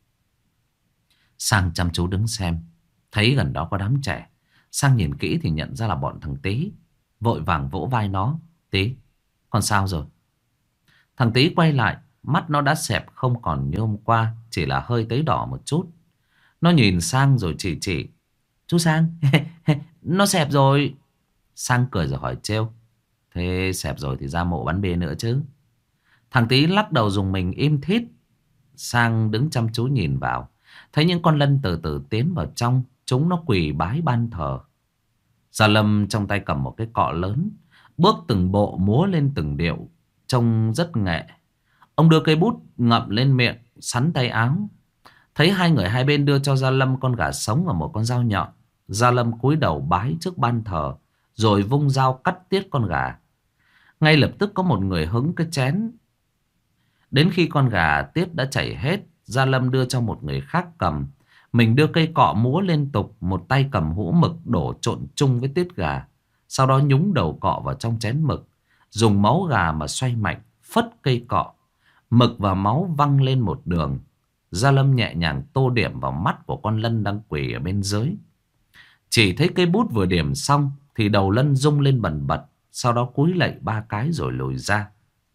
Sang chăm chú đứng xem, thấy gần đó có đám trẻ. Sang nhìn kỹ thì nhận ra là bọn thằng Tý, vội vàng vỗ vai nó. Tý, con sao rồi? Thằng Tý quay lại, mắt nó đã xẹp không còn như hôm qua, chỉ là hơi tấy đỏ một chút. Nó nhìn Sang rồi chỉ chỉ. Chú Sang, nó xẹp rồi. Sang cười rồi hỏi trêu. Thế xẹp rồi thì ra mộ bắn bia nữa chứ? Thằng Tý lắc đầu dùng mình im thít. Sang đứng chăm chú nhìn vào, thấy những con lân từ từ tiến vào trong. Chúng nó quỳ bái ban thờ. Gia Lâm trong tay cầm một cái cọ lớn, bước từng bộ múa lên từng điệu, trông rất nghệ. Ông đưa cây bút ngậm lên miệng, sắn tay áo. Thấy hai người hai bên đưa cho Gia Lâm con gà sống và một con dao nhọn. Gia Lâm cúi đầu bái trước ban thờ, rồi vung dao cắt tiết con gà. Ngay lập tức có một người hứng cái chén. Đến khi con gà tiết đã chảy hết, Gia Lâm đưa cho một người khác cầm. Mình đưa cây cọ múa liên tục, một tay cầm hũ mực đổ trộn chung với tiết gà. Sau đó nhúng đầu cọ vào trong chén mực, dùng máu gà mà xoay mạnh, phất cây cọ. Mực và máu văng lên một đường. Gia Lâm nhẹ nhàng tô điểm vào mắt của con lân đang quỳ ở bên dưới. Chỉ thấy cây bút vừa điểm xong thì đầu lân rung lên bần bật, sau đó cúi lạy ba cái rồi lùi ra.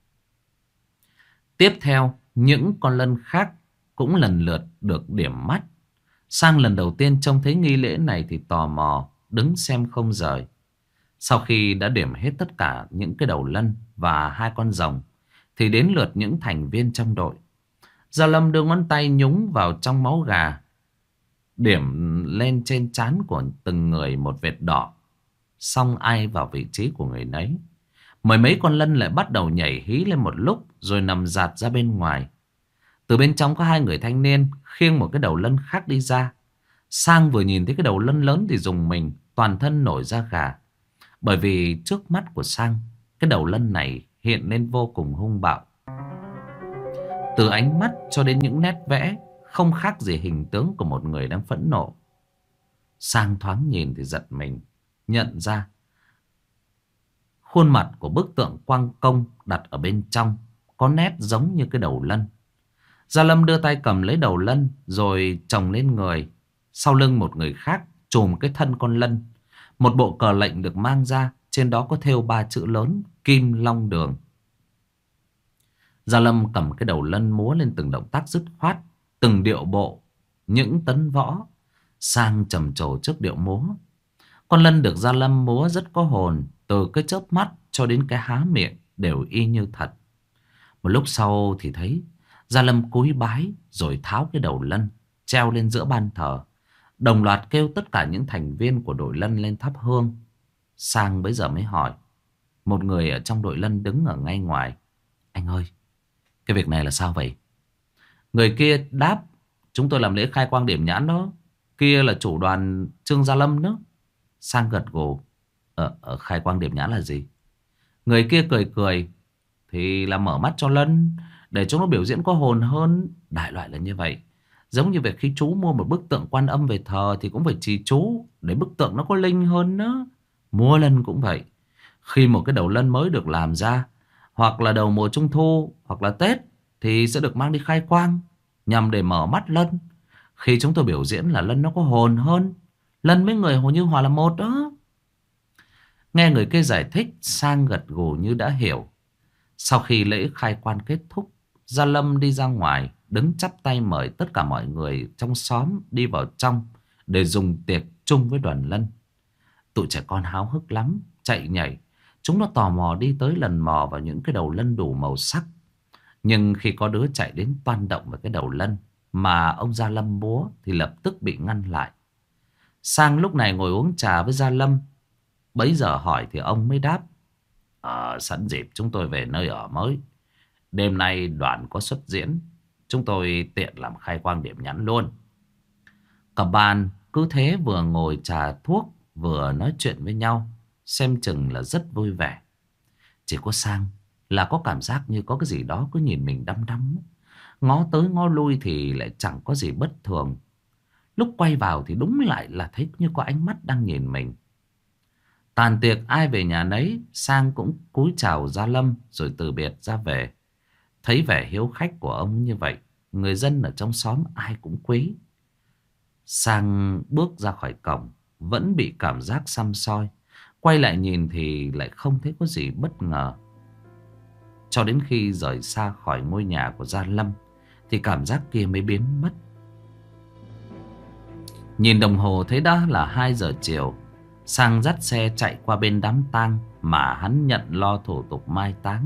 Tiếp theo, những con lân khác cũng lần lượt được điểm mắt. Sang lần đầu tiên trông thấy nghi lễ này thì tò mò, đứng xem không rời. Sau khi đã điểm hết tất cả những cái đầu lân và hai con rồng, thì đến lượt những thành viên trong đội. Gia Lâm đưa ngón tay nhúng vào trong máu gà, điểm lên trên trán của từng người một vệt đỏ. Xong ai vào vị trí của người nấy. Mười mấy con lân lại bắt đầu nhảy hí lên một lúc, rồi nằm dạt ra bên ngoài. Từ bên trong có hai người thanh niên khiêng một cái đầu lân khác đi ra. Sang vừa nhìn thấy cái đầu lân lớn thì dùng mình, toàn thân nổi da gà. Bởi vì trước mắt của Sang, cái đầu lân này hiện lên vô cùng hung bạo. Từ ánh mắt cho đến những nét vẽ không khác gì hình tướng của một người đang phẫn nộ. Sang thoáng nhìn thì giật mình, nhận ra khuôn mặt của bức tượng Quang Công đặt ở bên trong có nét giống như cái đầu lân. Gia Lâm đưa tay cầm lấy đầu lân rồi chồng lên người. Sau lưng một người khác trùm cái thân con lân. Một bộ cờ lệnh được mang ra, trên đó có thêu ba chữ lớn Kim Long Đường. Gia Lâm cầm cái đầu lân múa lên từng động tác dứt khoát, từng điệu bộ, những tấn võ, sang trầm trồ trước điệu múa. Con lân được Gia Lâm múa rất có hồn, từ cái chớp mắt cho đến cái há miệng đều y như thật. Một lúc sau thì thấy Gia Lâm cúi bái rồi tháo cái đầu lân treo lên giữa ban thờ, đồng loạt kêu tất cả những thành viên của đội lân lên thắp hương. Sang bấy giờ mới hỏi một người ở trong đội lân đứng ở ngay ngoài: "Anh ơi, cái việc này là sao vậy?" Người kia đáp: "Chúng tôi làm lễ khai quang điểm nhãn đó. Kia là chủ đoàn Trương Gia Lâm đó." Sang gật gù: Ờ, ờ, khai quang điểm nhãn là gì?" Người kia cười cười: "Thì là mở mắt cho lân, để chúng nó biểu diễn có hồn hơn. Đại loại là như vậy. Giống như việc khi chú mua một bức tượng Quan Âm về thờ thì cũng phải trì chú để bức tượng nó có linh hơn đó. Mua lân cũng vậy. Khi một cái đầu lân mới được làm ra, hoặc là đầu mùa trung thu, hoặc là Tết, thì sẽ được mang đi khai quang nhằm để mở mắt lân. Khi chúng tôi biểu diễn là lân nó có hồn hơn, lân với người hầu như hòa là một đó." Nghe người kia giải thích, Sang gật gù như đã hiểu. Sau khi lễ khai quan kết thúc, Gia Lâm đi ra ngoài, đứng chắp tay mời tất cả mọi người trong xóm đi vào trong để dùng tiệc chung với đoàn lân. Tụi trẻ con háo hức lắm, chạy nhảy. Chúng nó tò mò đi tới lần mò vào những cái đầu lân đủ màu sắc. Nhưng khi có đứa chạy đến toan động vào cái đầu lân mà ông Gia Lâm múa thì lập tức bị ngăn lại. Sang lúc này ngồi uống trà với Gia Lâm. Bấy giờ hỏi thì ông mới đáp: Ờ, sẵn dịp chúng tôi về nơi ở mới, đêm nay đoàn có xuất diễn, chúng tôi tiện làm khai quang điểm nhãn luôn. Cả bàn cứ thế vừa ngồi trà thuốc vừa nói chuyện với nhau, xem chừng là rất vui vẻ. Chỉ có Sang là có cảm giác như có cái gì đó cứ nhìn mình đăm đăm, ngó tới ngó lui thì lại chẳng có gì bất thường. Lúc quay vào thì đúng lại là thấy như có ánh mắt đang nhìn mình. Tàn tiệc ai về nhà nấy, Sang cũng cúi chào Gia Lâm rồi từ biệt ra về. Thấy vẻ hiếu khách của ông như vậy, người dân ở trong xóm ai cũng quý. Sang bước ra khỏi cổng, vẫn bị cảm giác săm soi. Quay lại nhìn thì lại không thấy có gì bất ngờ. Cho đến khi rời xa khỏi ngôi nhà của Gia Lâm thì cảm giác kia mới biến mất. Nhìn đồng hồ thấy đã là hai giờ chiều. Sang dắt xe chạy qua bên đám tang mà hắn nhận lo thủ tục mai táng.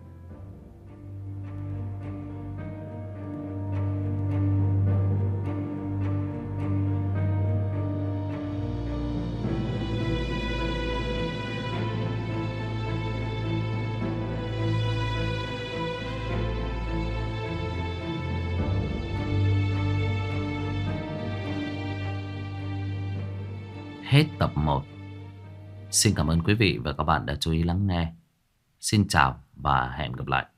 Hết tập một. Xin cảm ơn quý vị và các bạn đã chú ý lắng nghe. Xin chào và hẹn gặp lại.